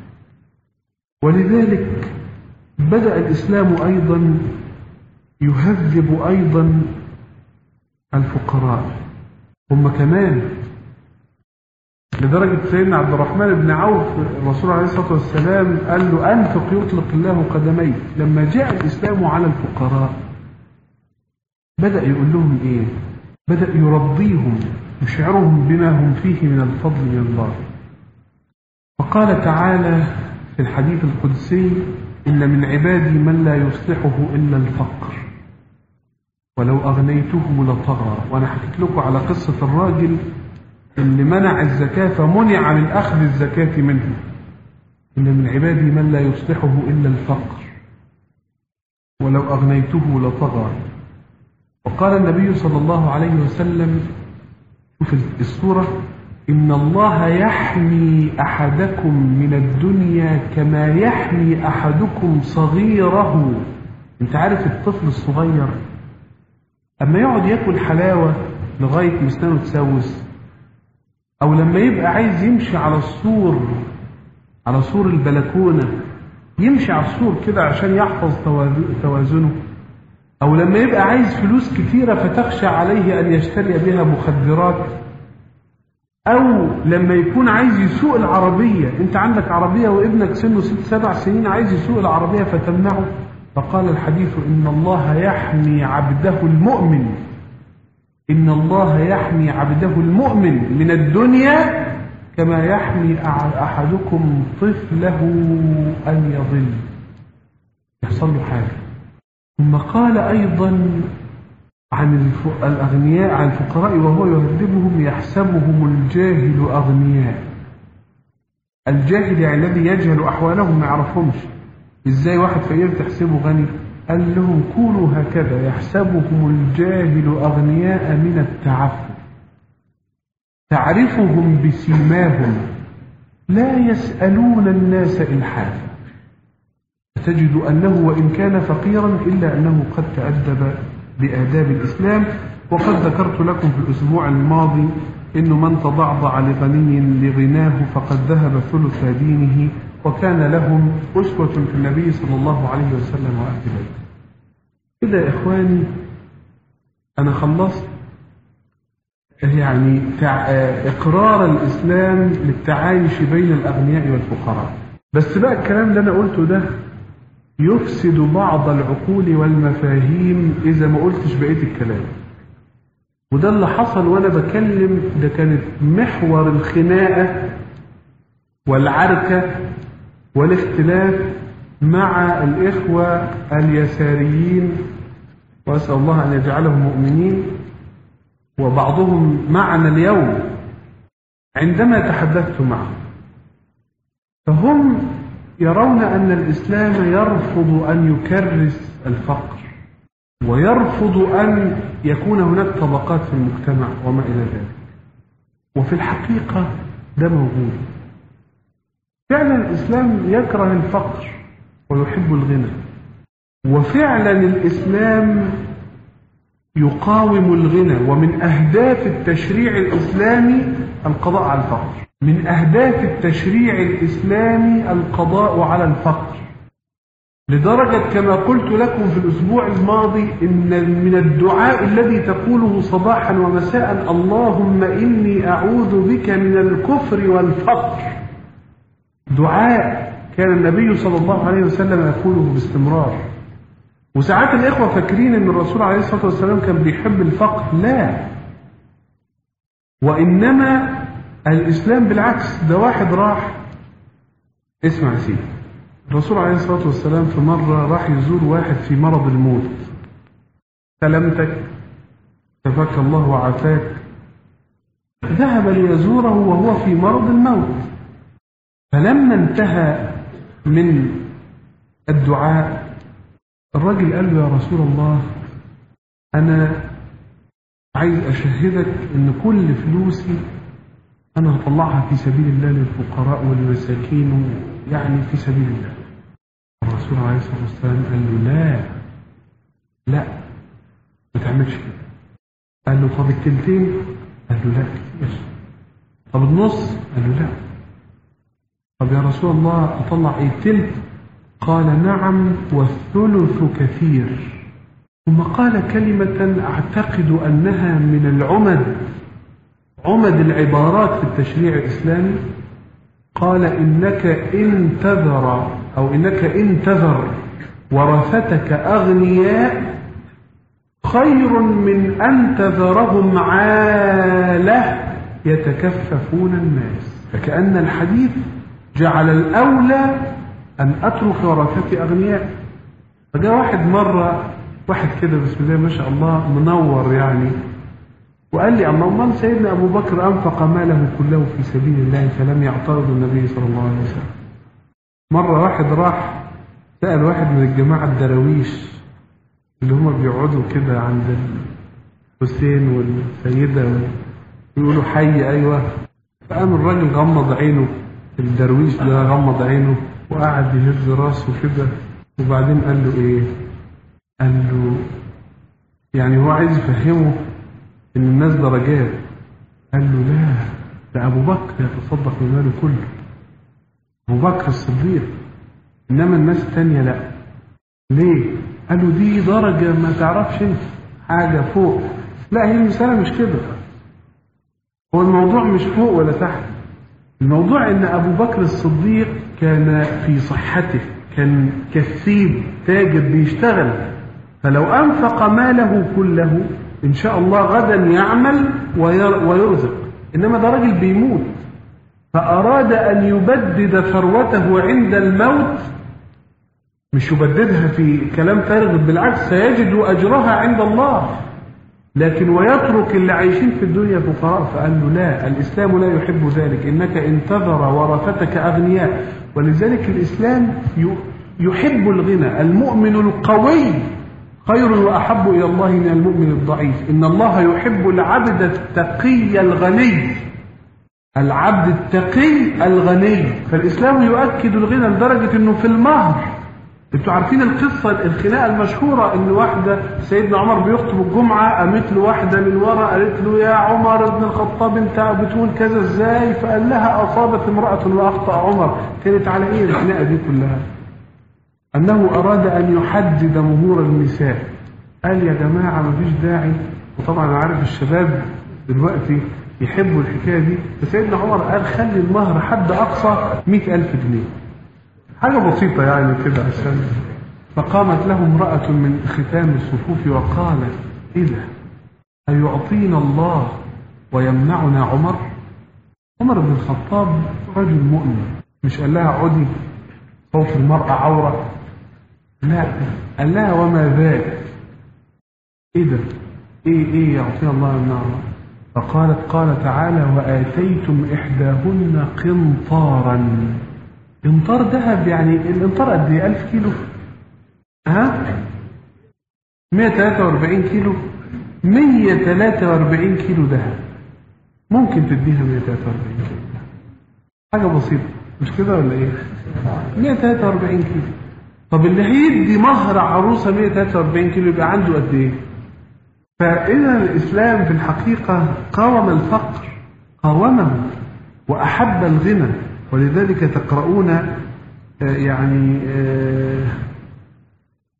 Speaker 1: ولذلك بدأ الإسلام أيضا يهذب أيضا الفقراء هم كمان، لدرجة سيدنا عبد الرحمن بن عوف الرسول عليه الصلاة والسلام قال له أنفق يطلق الله قدميك. لما جاء الإسلام على الفقراء بدأ يقول لهم إيه؟ بدأ يرضيهم يشعرهم بما هم فيه من الفضل من الله. وقال تعالى في الحديث القدسي إن من عبادي من لا يصلحه إلا الفقر ولو أغنيته لطغى. وأنا حكيت لكم على قصة الراجل اللي منع الزكاة فمنع من أخذ الزكاة منه. إن من عبادي من لا يصلحه إلا الفقر ولو أغنيته لطغى. وقال النبي صلى الله عليه وسلم شوف السورة إن الله يحمي أحدكم من الدنيا كما يحمي أحدكم صغيره. أنت عارف الطفل الصغير أما يقعد يأكل حلاوة لغاية مسنانه تسوس أو لما يبقى عايز يمشي على السور على سور البلكونة يمشي على السور كده عشان يحفظ توازنه أو لما يبقى عايز فلوس كتيرة فتخشى عليه أن يشتري بها مخدرات أو لما يكون عايز يسوق العربية. أنت عندك عربية وابنك سنه ست سبع سنين عايز يسوق العربية فتمنعه. فقال الحديث إن الله يحمي عبده المؤمن إن الله يحمي عبده المؤمن من الدنيا كما يحمي أحدكم طفله أن يضل يحصل له حاجة. ثم قال أيضا عن الأغنياء عن الفقراء وهو يهذبهم يحسبهم الجاهل أغنياء. الجاهل يعني الذي يجهل أحوالهم ما يعرفهمش. إزاي واحد فقير تحسبه غني؟ قال لهم كونوا هكذا يحسبهم الجاهل أغنياء من التعفف تعرفهم بسيماهم لا يسألون الناس إلحافا فتجد أنه وإن كان فقيرا إلا أنه قد تأدب بآداب الإسلام. وقد ذكرت لكم في الأسبوع الماضي إنه من تضعضع لغني لغناه فقد ذهب ثلث دينه وكان لهم أسوة في النبي صلى الله عليه وسلم وأهل بيته. كده يا إخواني أنا خلصت يعني إقرار الإسلام للتعايش بين الأغنياء والفقراء. بس بقى الكلام اللي أنا قلته ده يفسد بعض العقول والمفاهيم إذا ما قلتش بقية الكلام. وده اللي حصل وأنا بكلم. ده كانت محور الخناقة والعركة والاختلاف مع الإخوة اليساريين وأسأل الله أن يجعلهم مؤمنين وبعضهم معنا اليوم. عندما تحدثت معهم فهم يرون أن الإسلام يرفض أن يكرس الفقر ويرفض أن يكون هناك طبقات في المجتمع وما إلى ذلك. وفي الحقيقة ده موجود فعلا. الإسلام يكره الفقر ويحب الغنى وفعلا الإسلام يقاوم الغنى. ومن أهداف التشريع الإسلامي القضاء على الفقر. من أهداف التشريع الإسلامي القضاء على الفقر. لدرجة كما قلت لكم في الأسبوع الماضي إن من الدعاء الذي تقوله صباحا ومساء اللهم إني أعوذ بك من الكفر والفقر، دعاء كان النبي صلى الله عليه وسلم يقوله باستمرار. وساعات الإخوة فاكرين أن الرسول عليه الصلاة والسلام كان بيحب الفقر، لا، وإنما الإسلام بالعكس. ده واحد راح، اسمع سيدي، الرسول عليه الصلاة والسلام في مرة راح يزور واحد في مرض الموت، سلامتك شفاك الله وعافاك، ذهب ليزوره وهو في مرض الموت. فلما انتهى من الدعاء الرجل قال له يا رسول الله أنا عايز أشهدك إن كل فلوسي أنا هطلعها في سبيل الله للفقراء والمساكين، يعني في سبيل الله. الرسول عليه الصلاة والسلام قال له لا لا ما تعملش كده. قال له طب التلتين؟ قال له لا كتير. طب النص؟ قال له لا. طب يا رسول الله أطلع إيه التلت؟ قال نعم والثلث كثير. ثم قال كلمة أعتقد أنها من العمد عمد العبارات في التشريع الإسلامي. قال إنك إن تذر أو إنك إن تذر ورثتك أغنياء خير من أن تذرهم عالة يتكففون الناس. فكأن الحديث جعل الأولى أن أترك ورثتي أغنياء. فجاء واحد مرة، واحد كده بسم الله ما شاء الله منور يعني، وقال لي اللهم سيدنا أبو بكر أنفق ماله كله في سبيل الله فلم يعترض النبي صلى الله عليه وسلم. مرة واحد راح سأل واحد من الجماعة الدراويش اللي هم بيقعدوا كده عند الحسين والسيدة ويقولوا حي أيوة. فقام الراجل غمض عينه، الدرويش ده غمض عينه وقعد يهز راسه كده، وبعدين قال له إيه؟ قال له يعني هو عايز يفهمه إن الناس درجات. قال له لا، ده أبو بكر يتصدق من ماله كله، أبو بكر الصديق، إنما الناس التانية لا. ليه؟ قال له دي درجة ما تعرفش انت، حاجة فوق. لا، هي المسألة مش كده، هو الموضوع مش فوق ولا تحت. الموضوع إن أبو بكر الصديق كان في صحته، كان كثيب تاجر بيشتغل، فلو أنفق ماله كله إن شاء الله غدا يعمل ويرزق. إنما ده راجل بيموت، فأراد أن يبدد ثروته عند الموت، مش يبددها في كلام فارغ، بالعكس سيجد أجرها عند الله، لكن ويترك اللي عايشين في الدنيا فقراء. فقال له لا، الإسلام لا يحب ذلك، إنك إن تذر ورثتك أغنياء. ولذلك الإسلام يحب الغنى. المؤمن القوي خير وأحب إلى الله من المؤمن الضعيف. إن الله يحب العبد التقي الغني، العبد التقي الغني. فالإسلام يؤكد الغنى لدرجة إنه في المهر، انتوا عارفين القصة الخناقة المشهورة إن واحدة سيدنا عمر بيخطب الجمعة قامت له واحدة من ورا قالت له يا عمر ابن الخطاب انت بتقول كذا ازاي؟ فقال لها أصابت امرأة وأخطأ عمر. كانت على ايه الخناقة دي كلها؟ أنه أراد أن يحدد مهور النساء. قال يا جماعة مفيش داعي، وطبعا أنا عارف الشباب دلوقتي يحبوا الحكاية دي، فسيدنا عمر قال خلي المهر حد أقصى مئة ألف جنيه، حاجة بسيطة يعني كده عشان. فقامت له امرأة من ختام الصفوف وقالت إيه ده؟ أيعطينا الله ويمنعنا عمر؟ عمر بن الخطاب رجل مؤمن، مش قال لها عدي صوت المرأة عورة، لا، قال لها وما ذاك؟ إيه ده؟ إيه إيه يعطينا الله ويمنعنا؟ فقالت قال تعالى وآتيتم إحداهن قنطارا. قنطار ذهب، يعني القنطار قد ايه؟ ألف كيلو؟ ها؟ مئة وثلاثة وأربعين كيلو؟ مئة وثلاثة وأربعين كيلو ذهب، ممكن تديها مئة وثلاثة وأربعين كيلو، حاجة بسيطة مش كده ولا ايه؟ مئة وثلاثة وأربعين كيلو. طب اللي هيدي مهر عروسة مئة وثلاثة وأربعين كيلو يبقى عنده قد ايه؟ فإذا الإسلام في الحقيقة قاوم الفقر، قاومه وأحب الغنى. ولذلك تقرؤون يعني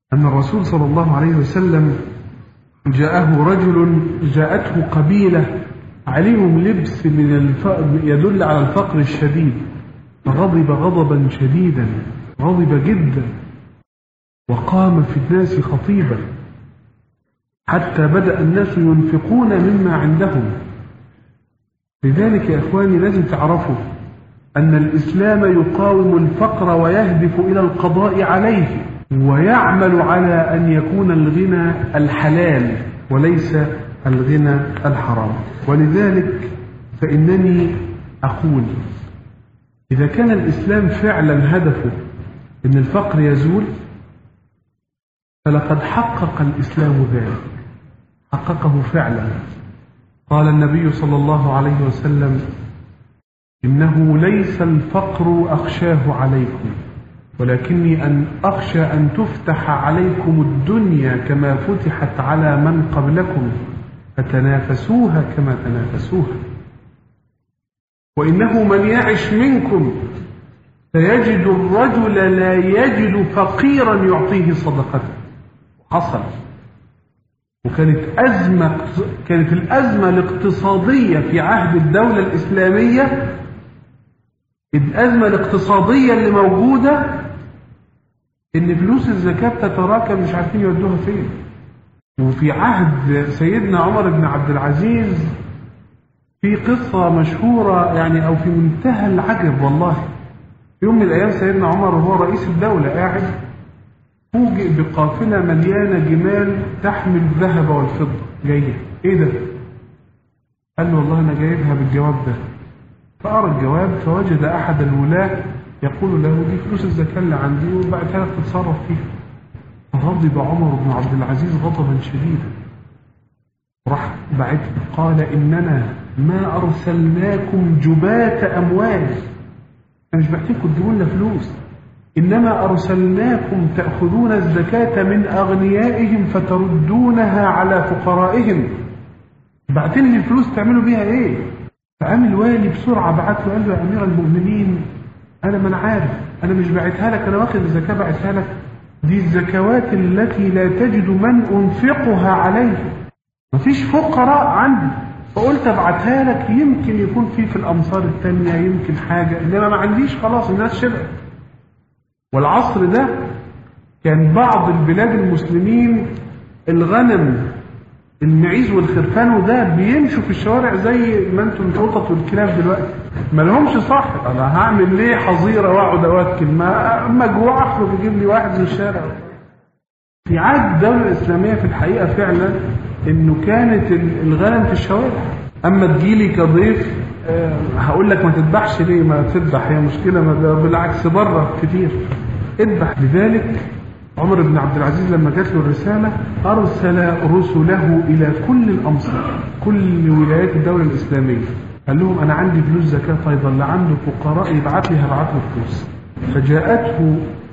Speaker 1: أن الرسول صلى الله عليه وسلم جاءه رجل جاءته قبيلة عليهم لبس من الفقر يدل على الفقر الشديد، فغضب غضبا شديدا، غضب جدا، وقام في الناس خطيبا حتى بدأ الناس ينفقون مما عندهم. لذلك يا إخواني لازم تعرفوا أن الإسلام يقاوم الفقر ويهدف إلى القضاء عليه، ويعمل على أن يكون الغنى الحلال وليس الغنى الحرام. ولذلك فإنني أقول إذا كان الإسلام فعلا هدفه أن الفقر يزول فلقد حقق الإسلام ذلك، حققه فعلا. قال النبي صلى الله عليه وسلم: إنه ليس الفقر أخشاه عليكم ولكني أن أخشى أن تفتح عليكم الدنيا كما فتحت على من قبلكم فتنافسوها كما تنافسوها، وإنه من يعش منكم فيجد الرجل لا يجد فقيرا يعطيه صدقته. حصل، وكانت أزمة كانت الأزمة الاقتصادية في عهد الدولة الإسلامية، الأزمة الاقتصادية اللي موجودة إن فلوس الزكاة تتراكم مش عارفين يودوها فين. وفي عهد سيدنا عمر بن عبد العزيز في قصة مشهورة يعني أو في منتهى العجب والله. يوم من الأيام سيدنا عمر وهو رئيس الدولة قاعد فوجئ بقافلة مليانة جمال تحمل الذهب والفضة جاية. إيه ده؟ قال له والله أنا جايبها بالجواب ده. فقرأ الجواب فوجد أحد الولاة يقول له دي فلوس الزكاة اللي عندي وبعتها لك تتصرف فيها. فغضب عمر بن عبد العزيز غضبا شديدا، راح بعت قال: إننا ما أرسلناكم جبات أموال، أنا مش بعتكم تجيبوا لنا فلوس، إنما أرسلناكم تأخذون الزكاة من أغنيائهم فتردونها على فقرائهم. بعتين لي الفلوس تعملوا بيها إيه؟ فقام الوالي بسرعة بعت له قال له: يا أمير المؤمنين أنا ما أنا عارف، أنا مش بعتها لك، أنا واخد الزكاة بعتها لك، دي الزكوات التي لا تجد من أنفقها عليه، مفيش فقراء عندي، فقلت ابعتها لك يمكن يكون في في الأمصار التانية يمكن حاجة، إنما ما عنديش خلاص الناس شبعت. والعصر ده كان بعض البلاد المسلمين الغنم المعيز والخرفان وده بيمشوا في الشوارع زي ما انتم القطط والكلاب دلوقتي، ما لهمش صاحب. انا هعمل ليه حظيره واقعد اوكل؟ ما مجوع اخرج يجيب لي واحد من الشارع. في عهد الدوله الاسلاميه في الحقيقه فعلا انه كانت الغنم في الشوارع. اما تجيلي كضيف أه هقول لك ما تذبحش ليه؟ ما تذبح، هي مشكله، ما بالعكس بره كتير اذبح. لذلك عمر بن عبد العزيز لما جات له الرسالة أرسل رسله إلى كل الأمصار، كل ولايات الدولة الإسلامية، قال لهم أنا عندي فلوس زكاة أيضا، اللي عنده فقراء يبعت لي هبعت له فلوس. فجاءته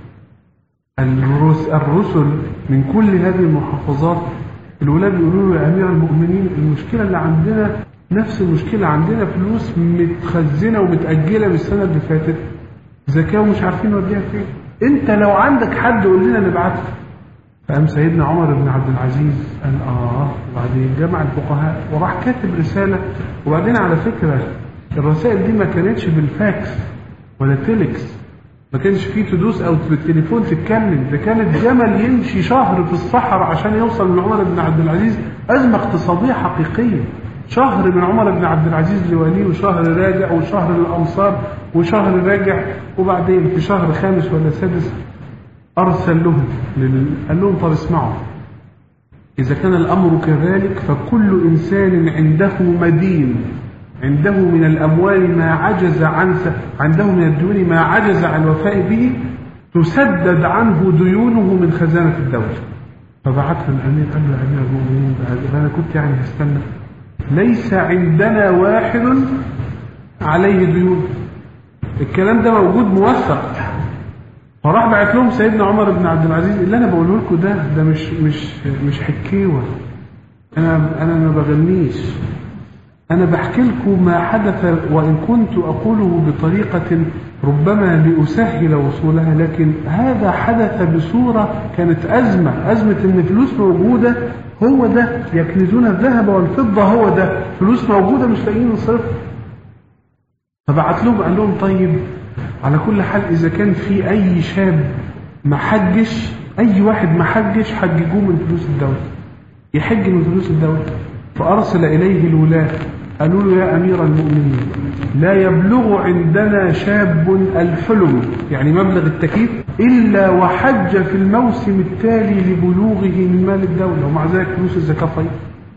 Speaker 1: الرسل من كل هذه المحافظات، الولاد يقولوا له: يا أمير المؤمنين المشكلة اللي عندنا نفس المشكلة، عندنا فلوس متخزنة ومتأجلة من السنة اللي فاتت زكاة ومش عارفين نوديها فين، انت لو عندك حد قول لنا نبعته. فقام سيدنا عمر بن عبد العزيز قال اه، وبعدين جمع الفقهاء وراح كاتب رساله. وبعدين على فكره الرسائل دي ما كانتش بالفاكس ولا تيلكس، ما كانش فيه تدوس او بالتليفون تتكلم، ده كانت جمل يمشي شهر في الصحراء عشان يوصل لعمر بن عبد العزيز. ازمه اقتصاديه حقيقيه، شهر من عمر بن عبد العزيز لوليه، وشهر راجع، وشهر للأمصار، وشهر راجع، وبعدين في شهر خامس ولا سادس أرسل لهم لل... قال لهم: طب اسمعوا، إذا كان الأمر كذلك فكل إنسان عنده مدين، عنده من الأموال ما عجز عن عنده من الديون ما عجز عن الوفاء به، تسدد عنه ديونه من خزانة الدولة. فبعثها الأمير قال له: أمير المؤمنين أنا كنت يعني هستنى، ليس عندنا واحد عليه ديون، الكلام ده موجود موثق. فراح بعت لهم سيدنا عمر بن عبد العزيز: اللي انا بقوله لكم ده ده مش مش مش حكيوه، انا انا ما بغنيش، انا بحكي لكم ما حدث، وان كنت اقوله بطريقه ربما لأسهل وصولها، لكن هذا حدث بصورة كانت أزمة أزمة إن فلوس موجودة، هو ده يكنزون الذهب والفضة، هو ده فلوس موجودة مش لاقيين نصرف. فبعت لهم قال لهم طيب على كل حال إذا كان في أي شاب محجش، أي واحد محجش حججوه من فلوس الدولة، يحج من فلوس الدولة. فأرسل إليه الولاة قالوا له يا أمير المؤمنين لا يبلغ عندنا شاب الحلم يعني مبلغ التكليف إلا وحج في الموسم التالي لبلوغه من مال الدولة، ومع ذلك فلوس الزكاة طيب.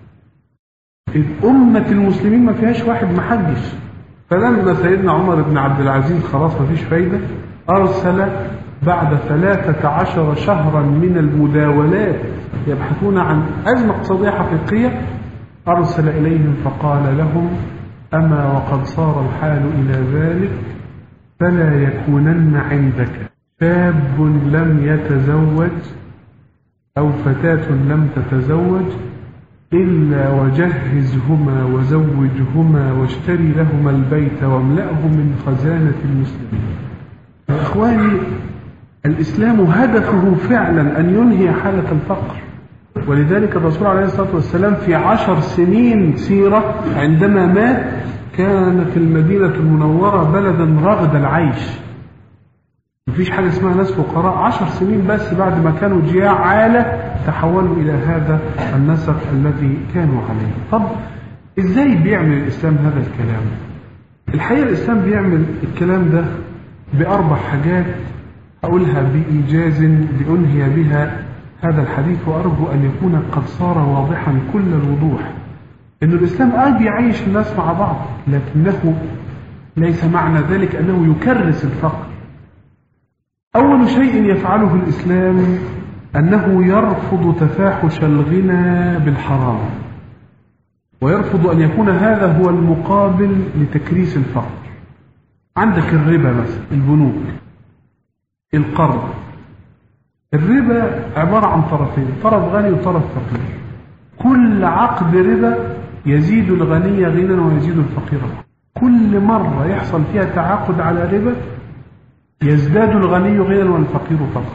Speaker 1: أمة المسلمين ما فيهاش واحد محجش. فلما سيدنا عمر بن عبد العزيز خلاص ما فيش فايدة، أرسل بعد ثلاثة عشر شهرا من المداولات يبحثون عن أزمة اقتصادية حقيقية، أرسل إليهم فقال لهم أما وقد صار الحال إلى ذلك فلا يكونن عندك شاب لم يتزوج أو فتاة لم تتزوج إلا وجهزهما وزوجهما واشتري لهما البيت واملأه من خزانة المسلمين. يا إخواني الإسلام هدفه فعلا أن ينهي حالة الفقر، ولذلك الرسول عليه الصلاة والسلام في عشر سنين سيرة عندما مات كانت المدينة المنورة بلدا رغد العيش، مفيش حاجة اسمها ناس فقراء. عشر سنين بس بعد ما كانوا جياع عالة تحولوا إلى هذا النسق الذي كانوا عليه. طب إزاي بيعمل الإسلام هذا الكلام؟ الحقيقة الإسلام بيعمل الكلام ده بأربع حاجات أقولها بإيجاز لأنهي بها هذا الحديث، وأرجو أن يكون قد صار واضحا كل الوضوح. إن الإسلام آه بيعيش الناس مع بعض، لكنه ليس معنى ذلك أنه يكرس الفقر. أول شيء يفعله الإسلام أنه يرفض تفاحش الغنى بالحرام، ويرفض أن يكون هذا هو المقابل لتكريس الفقر. عندك الربا مثلا، البنوك، القرض. الربا عبارة عن طرفين، طرف غني وطرف فقير. كل عقد ربا يزيد الغني غنى ويزيد الفقير. كل مرة يحصل فيها تعاقد على ربا يزداد الغني غنى والفقير فقرا.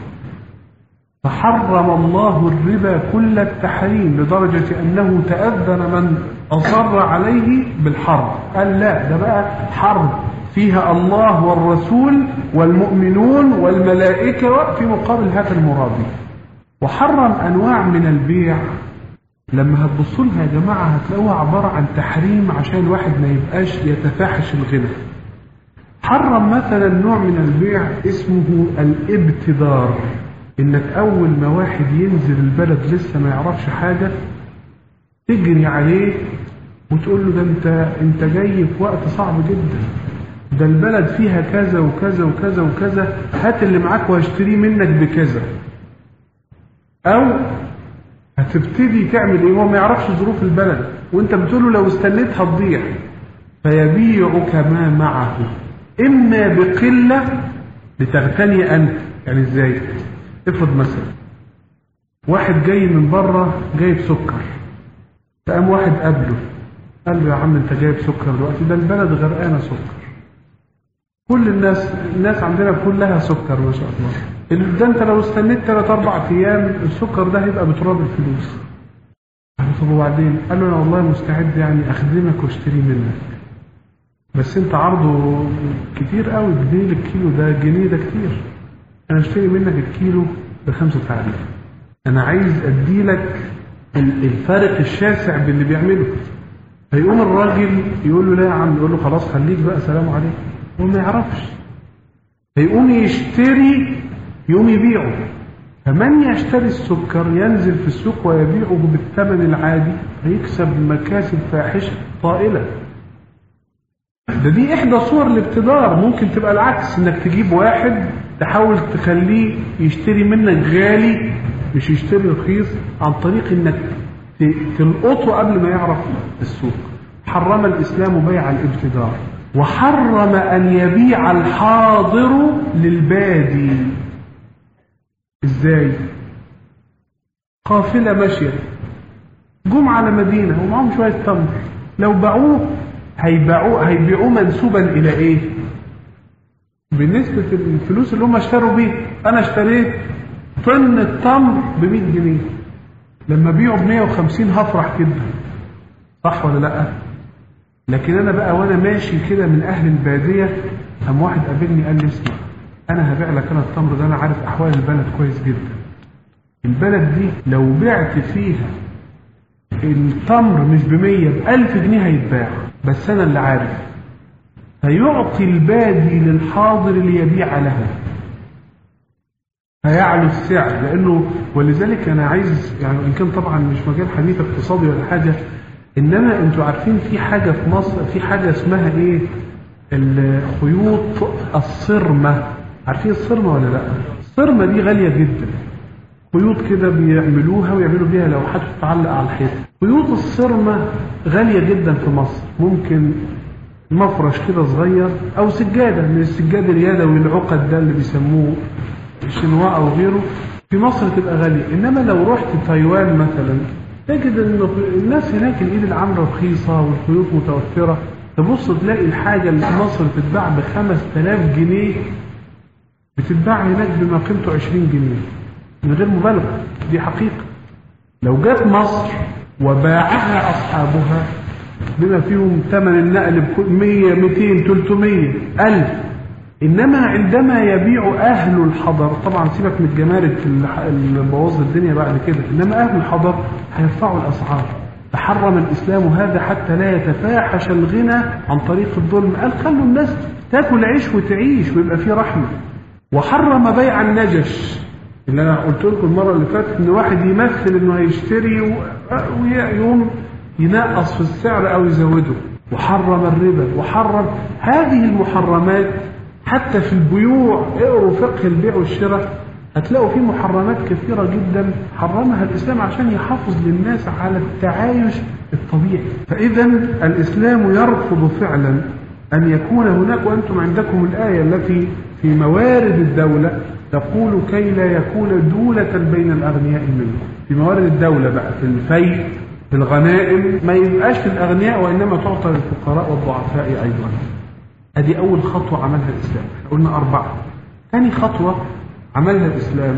Speaker 1: فحرم الله الربا كل التحريم لدرجة أنه تأذن من أصر عليه بالحرب، قال لا ده بقى حرب فيها الله والرسول والمؤمنون والملائكة في مقابل هذا المرابي. وحرم أنواع من البيع لما هتبصوا لها يا جماعة هتلاقوها عبارة عن تحريم عشان الواحد ما يبقاش يتفاحش الغنى. حرم مثلا نوع من البيع اسمه الابتدار، انك اول ما واحد ينزل البلد لسه ما يعرفش حاجة تجري عليه وتقول له ده انت انت جاي في وقت صعب جدا، ده البلد فيها كذا وكذا وكذا وكذا، هات اللي معاك وهشتريه منك بكذا. او هتبتدي تعمل ايه وهو ما يعرفش ظروف البلد وانت بتقول له لو استنيت هتضيع، فيبيعك ما معه اما بقلة لتغتني انت. يعني ازاي؟ افرض مثلا واحد جاي من بره جايب سكر، فقام واحد قابله قال له يا عم انت جايب سكر دلوقتي، ده البلد غرقانه سكر، كل الناس الناس عندنا كلها سكر ما شاء الله، ده انت لو استنيت ثلاث اربع ايام السكر ده هيبقى بتراب الفلوس. قال له طب وبعدين؟ قال له انا والله مستعد يعني اخدمك واشتري منك، بس انت عرضه كتير قوي، جنيه للكيلو، ده جنيه ده كتير، انا اشتري منك الكيلو بخمسة تعريف، انا عايز اديلك الفارق الشاسع باللي بيعمله. فيقوم الراجل يقول له لا يا عم، يقول له خلاص خليك بقى سلام عليكم، هو ما يعرفش، فيقوم يشتري يقوم يبيعه. فمن يشتري السكر ينزل في السوق ويبيعه بالثمن العادي هيكسب مكاسب فاحشة طائلة. ده دي احدى صور الابتدار. ممكن تبقى العكس، انك تجيب واحد تحاول تخليه يشتري منك غالي مش يشتري رخيص، عن طريق انك تلقطه قبل ما يعرف السوق. حرم الاسلام بيع الابتدار، وحرم ان يبيع الحاضر للبادي. ازاي؟ قافلة ماشية جم على مدينة ومعهم شوية تمر، لو باعوه هيبيعوه هيبيعوه منسوبا الى ايه؟ بالنسبة للفلوس اللي هم اشتروا بيه. أنا اشتريت طن التمر بمئة جنيه، لما بيعوا بمئة وخمسين هفرح جدا، صح ولا لأ؟ لكن أنا بقى وأنا ماشي كده من أهل البادية، قام واحد قابلني قال لي اسمع، أنا هبيع لك أنا التمر ده، أنا عارف أحوال البلد كويس جدا. البلد دي لو بعت فيها التمر مش بمية بألف جنيه هيتباع، بس أنا اللي عارف. فيعطي البادي للحاضر ليبيع له، هيعلو السعر. لأنه ولذلك أنا عايز يعني، إن كان طبعا مش مجال حديث اقتصادي ولا حاجة، إنما أنتوا عارفين في حاجة في مصر، في حاجة اسمها إيه؟ الخيوط الصرمة. عارفين الصرمة ولا لأ؟ الصرمة دي غالية جدا، خيوط كده بيعملوها ويعملوا بيها لوحات تتعلق على الحيط. خيوط الصرمة غالية جدا في مصر، ممكن مفرش كده صغير أو سجادة من السجاد اليدوي العقد ده اللي بيسموه الشنواء أو غيره، في مصر تبقى غالية. إنما لو رحت تايوان مثلا تجد إن الناس هناك الإيد العاملة رخيصة والخيوط متوفرة. تبص تلاقي الحاجة اللي في مصر بتتباع بخمس تلاف جنيه بتتباع هناك بما قيمته عشرين جنيه، من غير مبالغة، دي حقيقة. لو جات مصر وباعها أصحابها بما فيهم ثمن النقل بكل مية ميتين تلتمية ألف، إنما عندما يبيع أهل الحضر، طبعا سيبك من الجمارك اللي بوظ الدنيا بعد كده، إنما أهل الحضر هيرفعوا الأسعار. فحرم الإسلام هذا حتى لا يتفاحش الغنى عن طريق الظلم. قال خلوا الناس تاكل عيش وتعيش ويبقى فيه رحمة. وحرم بيع النجش، اللي أنا قلت لكم المرة اللي فاتت إن واحد يمثل إنه هيشتري ويقوم ينقص في السعر أو يزوده. وحرم الربا، وحرم هذه المحرمات. حتى في البيوع، اقروا فقه البيع والشراء هتلاقوا فيه محرمات كثيرة جدا حرمها الإسلام عشان يحافظ للناس على التعايش الطبيعي. فإذا الإسلام يرفض فعلا أن يكون هناك، وأنتم عندكم الآية التي في موارد الدولة تقول كي لا يكون دولة بين الأغنياء منكم. في موارد الدولة بقى، في الفيء، في الغنائم، ما يبقاش في الأغنياء وإنما تعطى للفقراء والضعفاء أيضا. هذه أول خطوة عملها الإسلام. قلنا أربعة. ثاني خطوة عملها الإسلام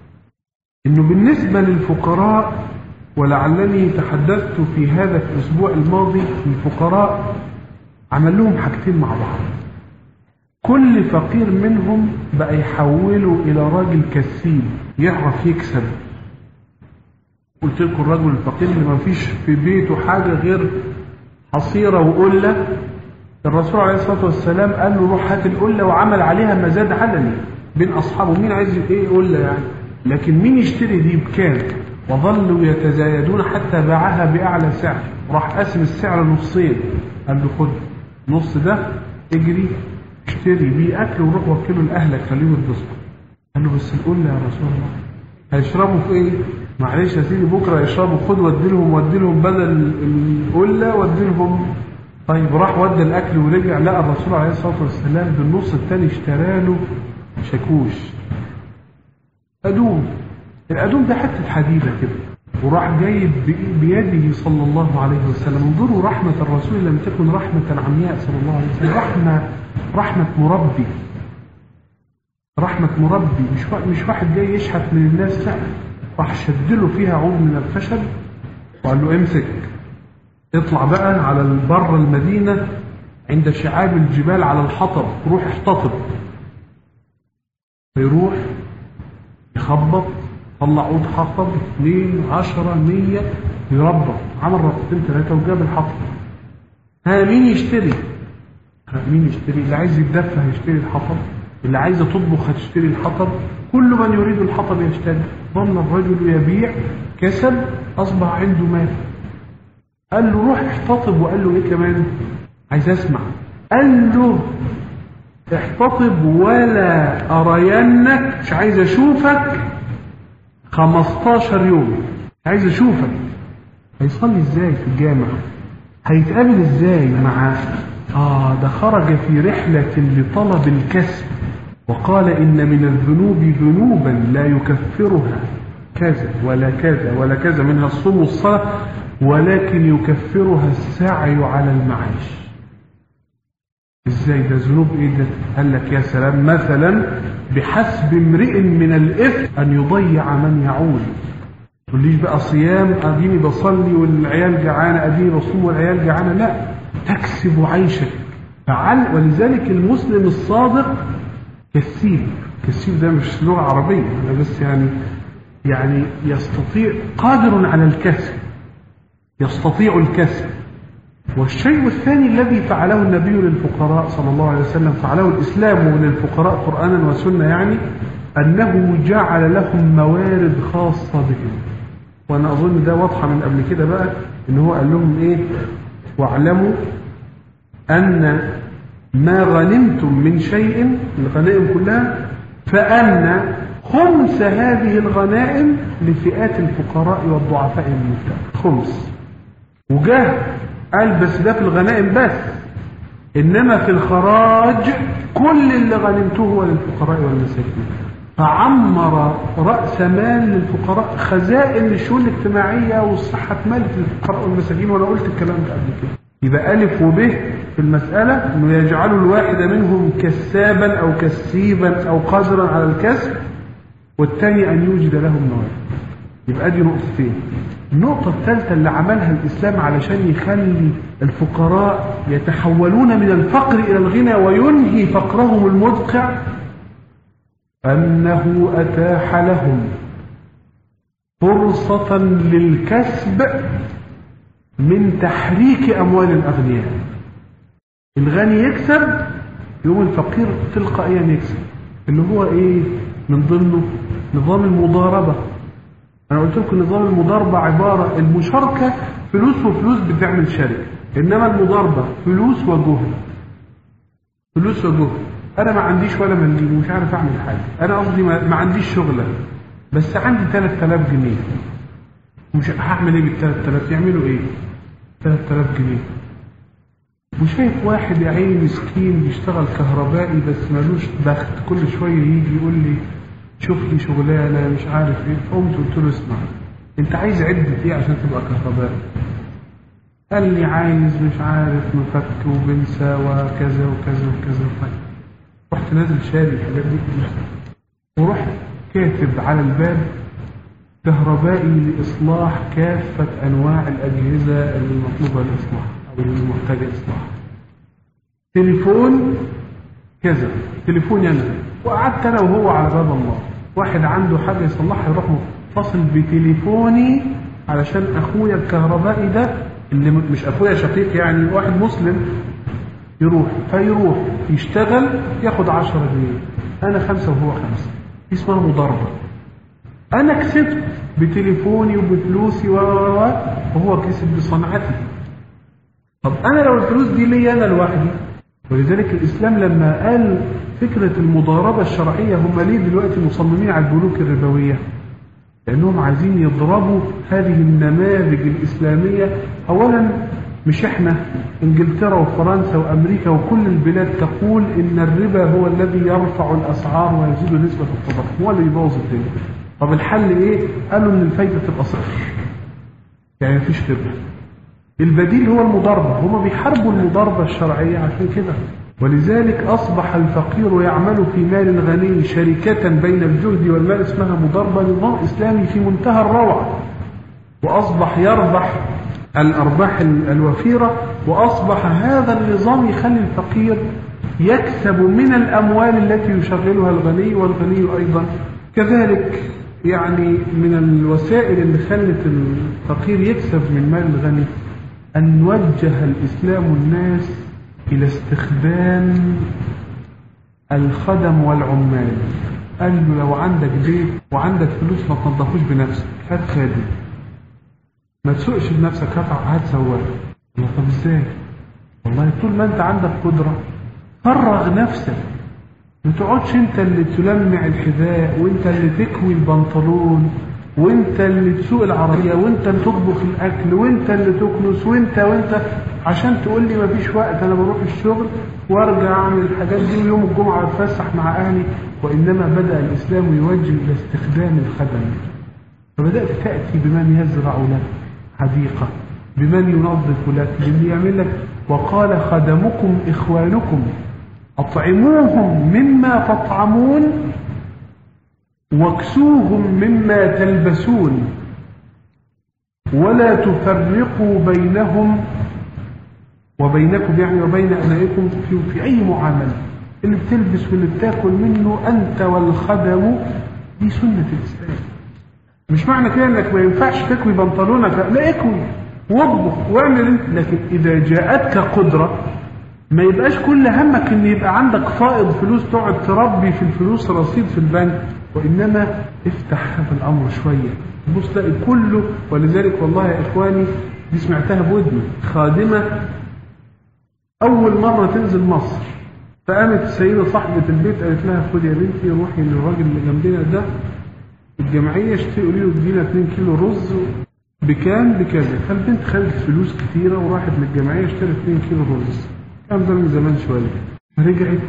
Speaker 1: إنه بالنسبة للفقراء، ولعلني تحدثت في هذا الأسبوع الماضي، الفقراء عمل لهم حاجتين مع بعض. كل فقير منهم بقى يحوله إلى راجل كسيب يعرف يكسب. قلت لكم الرجل الفقير اللي ما فيش في بيته حاجة غير حصيرة وقلة، الرسول عليه الصلاة والسلام قال له روح هات القلة، وعمل عليها مزاد علني بين أصحابه. مين عايز ايه قلة يعني؟ لكن مين يشتري دي بكام؟ وظلوا يتزايدون حتى باعها بأعلى سعر. راح قسم السعر نصين، قال له خد نص ده اجري اشتري بيه أكل وروح وكله لأهلك خليهم يتبسطوا. قال له بس القلة يا رسول الله هيشربوا في ايه؟ معلش يا سيدي بكرة يشربوا، خد وديلهم وديلهم بدل القلة وديلهم. طيب راح ودى الأكل ورجع، لقى الرسول عليه الصلاة والسلام بالنص الثاني اشترى له شاكوش أدوم. الأدوم ده حتة حديدة كده، وراح جايب بيده صلى الله عليه وسلم. انظروا رحمة الرسول لم تكن رحمة عمياء صلى الله عليه وسلم، رحمة رحمة مربي، رحمة مربي، مش مش واحد جاي يشحت من الناس، لا، راح شدله فيها عود من الخشب وقال له امسك اطلع بقى على البر المدينة عند شعاب الجبال على الحطب، روح احتطب. فيروح يخبط، طلع عود حطب اثنين عشرة مية، يربط، عمل ربطتين ثلاثة وجاب الحطب. ها مين يشتري؟ ها مين يشتري؟ اللي عايز يتدفى هيشتري الحطب، اللي عايزة تطبخ هتشتري الحطب، كل من يريد الحطب يشتري. ظل الرجل يبيع، كسب، أصبح عنده مال. قال له روح احتطب، وقال له ايه كمان؟ عايز اسمع. قال له احتطب ولا أرينك، مش عايز اشوفك خمستاشر يوم، مش عايز اشوفك. هيصلي ازاي في الجامع؟ هيتقابل ازاي مع اه ده خرج في رحلة لطلب الكسب، وقال إن من الذنوب ذنوبا لا يكفرها كذا ولا كذا ولا كذا، منها الصوم والصلاة، ولكن يكفرها السعي على المعاش. ازاي ده؟ ذنوب ايه ده؟ قال لك يا سلام، مثلا بحسب امرئ من الاثم ان يضيع من يعول. تقوليش بقى صيام اديني بصلي والعيال جعانه، اديني بصوم والعيال جعانه، لا، تكسب عيشك. فعل ولذلك المسلم الصادق كسيب. كسيب ده مش لغه عربيه، انا بس يعني يعني يستطيع، قادر على الكسب، يستطيع الكسب. والشيء الثاني الذي فعله النبي للفقراء صلى الله عليه وسلم، فعله الإسلام للفقراء قرآنا وسنة، يعني أنه جعل لهم موارد خاصة بهم. وأنا أظن ده واضحة من قبل كده بقى، إن هو قال لهم إيه؟ واعلموا أن ما غنمتم من شيء، الغنائم كلها، فأن خمس هذه الغنائم لفئات الفقراء والضعفاء المجتمع. خمس. وجاه قال بس ده في الغنائم بس، إنما في الخراج كل اللي غنمته هو للفقراء والمساكين. فعمر رأس مال للفقراء، خزائن للشؤون الاجتماعية والصحة مالت للفقراء والمساكين. وأنا قلت الكلام ده قبل كده. يبقى ألف وب في المسألة إنه يجعل الواحد منهم كسابا أو كسيبا أو قادرا على الكسب، والثاني أن يوجد لهم موارد. يبقى دي نقطتين. النقطة الثالثة اللي عملها الإسلام علشان يخلي الفقراء يتحولون من الفقر إلى الغنى وينهي فقرهم المدقع، أنه أتاح لهم فرصة للكسب من تحريك أموال الأغنياء. الغني يكسب، يوم الفقير تلقائيا يكسب، اللي هو إيه من ضمنه؟ نظام المضاربة. أنا قلت لكم نظام المضاربة عبارة المشاركة فلوس وفلوس بتعمل شركة، إنما المضاربة فلوس وجهد. فلوس وجهد. أنا ما عنديش ولا منديل ومش عارف أعمل حاجة، أنا قصدي ما عنديش شغلة بس عندي ثلاثة آلاف جنيه، مش هعمل إيه بالثلاثة آلاف؟ يعملوا إيه؟ ثلاثة آلاف جنيه. وشايف واحد يا عيني مسكين بيشتغل كهربائي بس مالوش بخت، كل شوية يجي يقول لي شوف لي شغلانه مش عارف ايه. قمت قلت له اسمع، انت عايز عده ايه عشان تبقى كهربائي؟ قال لي عايز مش عارف مفك وبنسى وكذا وكذا وكذا وكذا. رحت نازل شاري الحاجات دي كلها، ورحت كاتب على الباب كهربائي لإصلاح كافة أنواع الأجهزة المطلوبة للإصلاح أو المحتاجة إصلاح. تليفون كذا، تليفون ينزل. وقعدت أنا وهو على باب الله، واحد عنده حاجة يصلحها يروح متصل بتليفوني علشان أخويا الكهربائي ده اللي مش أخويا شقيق يعني، واحد مسلم، يروح فيروح يشتغل ياخد عشرة جنيه، أنا خمسة وهو خمسة. اسمها مضاربة. أنا كسبت بتليفوني وبفلوسي وهو كسب بصنعتي. طب أنا لو الفلوس دي لي أنا لوحدي. ولذلك الإسلام لما قال فكرة المضاربة الشرعية، هم ليه دلوقتي مصممين على البنوك الربوية؟ لأنهم عايزين يضربوا هذه النماذج الإسلامية. أولا مش إحنا، إنجلترا وفرنسا وأمريكا وكل البلاد تقول إن الربا هو الذي يرفع الأسعار ويزيد نسبة التضخم، هو اللي يبوظ الدنيا. طب الحل إيه؟ قالوا إن الفايدة تبقى صفر، يعني مفيش ربا. البديل هو المضاربة. هم بيحاربوا المضاربة الشرعية عشان كده. ولذلك أصبح الفقير يعمل في مال الغني شركة بين الجهد والمال، اسمها مضاربة، نظام إسلامي في منتهى الروعة. وأصبح يربح الأرباح الوفيرة، وأصبح هذا النظام يخلي الفقير يكسب من الأموال التي يشغلها الغني، والغني أيضا كذلك. يعني من الوسائل اللي خلت الفقير يكسب من مال الغني أن وجه الإسلام الناس إلى استخدام الخدم والعمال. قال له لو عندك بيت وعندك فلوس ما تنظفوش بنفسك، هات خادم. ما تسوقش بنفسك، هات سواق. طب ازاي؟ والله طول ما انت عندك قدرة فرغ نفسك، ما تقعدش انت اللي تلمع الحذاء وانت اللي تكوي البنطلون وانت اللي تسوق العربية وانت اللي تطبخ الاكل وانت اللي تكنس وانت وانت عشان تقول لي مفيش وقت، انا بروح الشغل وارجع اعمل الحاجات دي ويوم الجمعة اتفسح مع اهلي. وانما بدأ الاسلام يوجه الى استخدام الخدم. فبدأت تأتي بمن يزرع لك حديقة، بمن ينظف لك؟ بمن يعمل لك؟ وقال خدمكم إخوانكم أطعموهم مما تطعمون واكسوهم مما تلبسون ولا تفرقوا بينهم وبينكم، يعني وبين أبنائكم في, في أي معاملة. اللي بتلبس واللي بتاكل منه أنت والخدم، دي سنة الإسلام. مش معنى كده انك ما ينفعش تكوي بنطلونك، لا اكوي واطبخ واعمل انت، لكن اذا جاءتك قدرة ما يبقاش كل همك ان يبقى عندك فائض فلوس تقعد تربي في الفلوس رصيد في البنك، وانما افتح هذا الامر شوية تبص تلاقي كله. ولذلك والله يا اخواني دي سمعتها بودني، خادمة اول مرة تنزل مصر، فقامت السيدة صاحبة البيت قالت لها خدي يا بنتي روحي للراجل اللي جنبنا ده الجمعية اشتري له ادينا اتنين كيلو رز بكام بكذا. فالبنت خدت فلوس كتيرة وراحت للجمعية اشترت اتنين كيلو رز، كان ده من زمان شوية. رجعت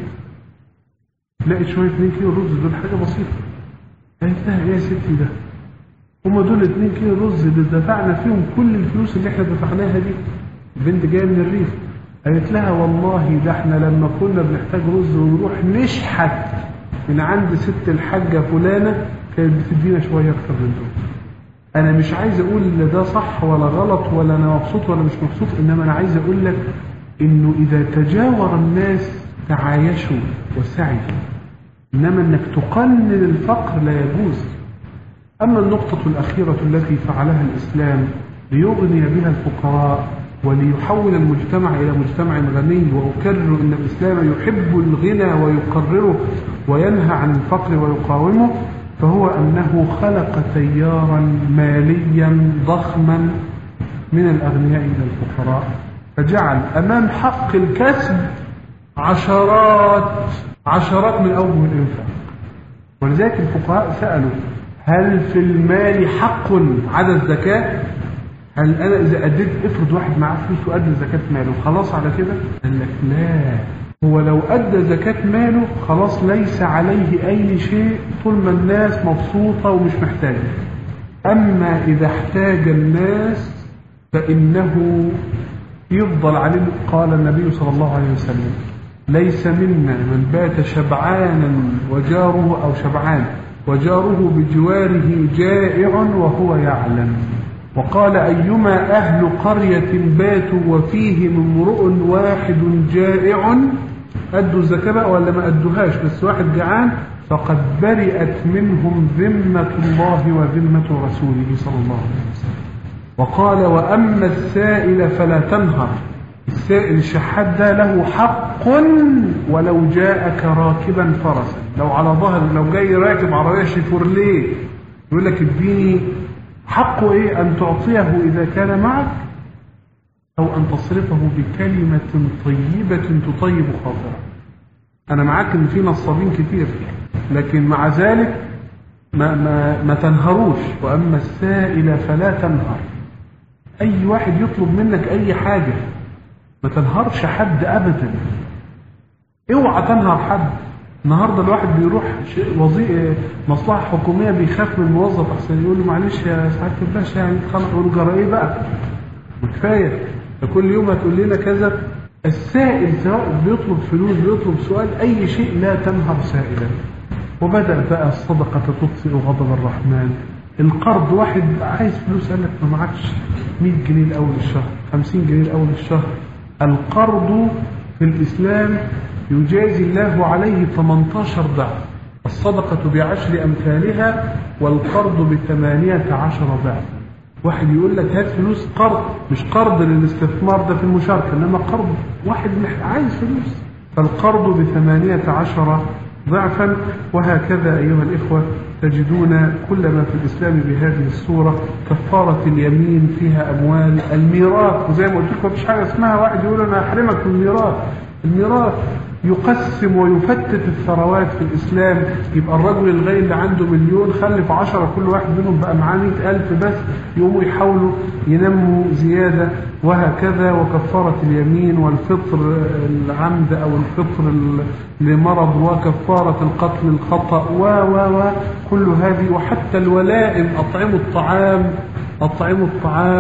Speaker 1: لقيت شوية اتنين كيلو رز دول حاجة بسيطة. قالت لها ايه يا ستي ده؟ هما دول اتنين كيلو رز اللي دفعنا فيهم كل الفلوس اللي احنا دفعناها دي. البنت جاية من الريف. قالت لها والله ده احنا لما كنا بنحتاج رز ونروح نشحت من عند ست الحاجة فلانة كانت بتدينا شوية أكتر من دول. أنا مش عايز أقول ده صح ولا غلط ولا أنا مبسوط ولا مش مبسوط، إنما أنا عايز أقول لك إنه إذا تجاور الناس تعايشوا وسعدوا، إنما إنك تقنن الفقر لا يجوز. أما النقطة الأخيرة التي فعلها الإسلام ليغني بها الفقراء وليحول المجتمع إلى مجتمع غني، وأكرر أن الإسلام يحب الغنى ويقرره وينهى عن الفقر ويقاومه، فهو أنه خلق تيارا ماليا ضخما من الأغنياء إلى الفقراء، فجعل أمام حق الكسب عشرات عشرات من أوجه الإنفاق. ولذلك الفقهاء سألوا هل في المال حق عدا الزكاة؟ هل أنا إذا أديت افرض واحد معاه فلوس وأدى زكاة ماله خلاص على كده؟ قال لك لا، هو لو أدى زكاة ماله خلاص ليس عليه أي شيء طول ما الناس مبسوطة ومش محتاجة. أما إذا احتاج الناس فإنه يفضل عليه. قال النبي صلى الله عليه وسلم ليس منا من بات شبعانا وجاره أو شبعان وجاره بجواره جائع وهو يعلم. وقال أيما أهل قرية باتوا وفيهم امرؤ واحد جائع، أدوا الزكاة بقى ولا ما أدوهاش بس واحد جعان، فقد برئت منهم ذمة الله وذمة رسوله صلى الله عليه وسلم. وقال وأما السائل فلا تنهر. السائل الشحات ده له حق ولو جاءك راكبا فرسا، لو على ظهر لو جاي راكب عربية شيفورليه يقول لك اديني، حقه ايه؟ ان تعطيه اذا كان معك او ان تصرفه بكلمة طيبة تطيب خاطره. انا معاك ان في نصابين كتير لكن مع ذلك ما, ما, ما تنهروش. واما السائل فلا تنهر. اي واحد يطلب منك اي حاجة ما تنهرش حد ابدا، اوعى تنهر حد. النهارده الواحد بيروح وظيفه مصلحه حكوميه بيخاف من الموظف احسن يقول له معلش يا سعاده الباشا يعني اتخانق، يقول له جرى ايه بقى؟ كفايه كل يوم هتقول لنا كذا. السائل سواء بيطلب فلوس بيطلب سؤال اي شيء لا تنهر سائلا. وبدأ بقى الصدقه تطفئ غضب الرحمن. القرض واحد عايز فلوس قال لك ما معكش مية جنيه لاول الشهر، خمسين جنيه لاول الشهر. القرض في الاسلام يجازي الله عليه ثمانية عشر ضعف، الصدقة بعشر أمثالها والقرض بثمانية عشر ضعف. واحد يقول لك هات فلوس قرض، مش قرض للاستثمار ده في المشاركة، إنما قرض واحد عايز فلوس، فالقرض بثمانية عشر ضعفا. وهكذا أيها الإخوة تجدون كل ما في الإسلام بهذه الصورة. كفارة اليمين فيها أموال الميراث، وزي ما قلت لكم مفيش حاجة اسمها واحد يقول أنا أحرمك من الميراث. الميراث يقسم ويفتت الثروات في الإسلام. يبقى الرجل الغني اللي عنده مليون خلف عشرة كل واحد منهم بقى معاه مئة ألف بس، يقوموا يحاولوا ينموا زيادة. وهكذا وكفارة اليمين والفطر العمد أو الفطر لمرض وكفارة القتل الخطأ و و و كل هذه. وحتى الولائم أطعموا الطعام أطعموا الطعام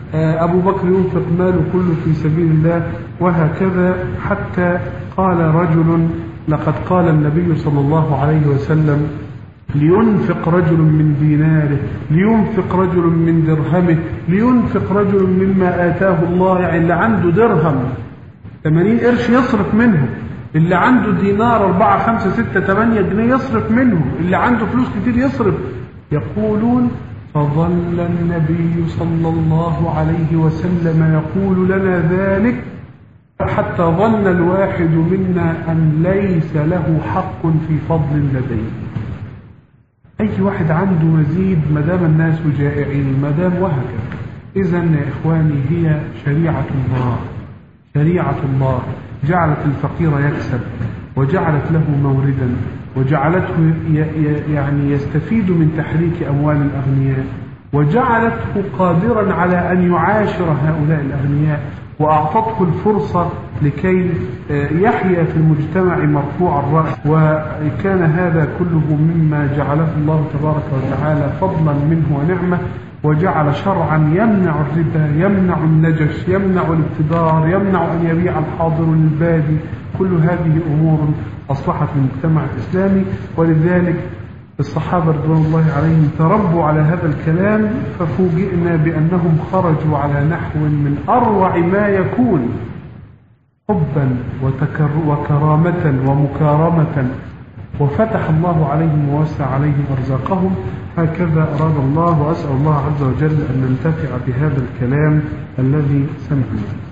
Speaker 1: أبو بكر ينفق ماله كله في سبيل الله، وهكذا. حتى قال رجل: لقد قال النبي صلى الله عليه وسلم: لينفق رجل من ديناره، لينفق رجل من درهمه، لينفق رجل مما آتاه الله. يعني اللي عنده درهم ثمانين قرش يصرف منه، اللي عنده دينار أربعة خمسة ستة ثمانية جنيه يصرف منه، اللي عنده فلوس كتير يصرف. يقولون: فظل النبي صلى الله عليه وسلم يقول لنا ذلك حتى ظن الواحد منا أن ليس له حق في فضل لديه. أي واحد عنده مزيد مدام الناس جائعين، مدام وهكذا. إذن يا إخواني هي شريعة الله، شريعة الله جعلت الفقير يكسب، وجعلت له موردا، وجعلته يعني يستفيد من تحريك أموال الأغنياء، وجعلته قادرا على أن يعاشر هؤلاء الأغنياء، وأعطته الفرصة لكي يحيا في المجتمع مرفوع الرأس. وكان هذا كله مما جعله الله تبارك وتعالى فضلا منه ونعمة، وجعل شرعا يمنع الربا، يمنع النجش، يمنع الابتدار، يمنع أن يبيع الحاضر للبادي. كل هذه أمور أصلحت المجتمع الإسلامي. ولذلك الصحابة رضوان الله عليهم تربوا على هذا الكلام، ففوجئنا بأنهم خرجوا على نحو من أروع ما يكون، حبا وكرامة ومكارمة، وفتح الله عليهم ووسع عليهم أرزاقهم. هكذا أراد الله، وأسأل الله عز وجل أن ننتفع بهذا الكلام الذي سمعنا.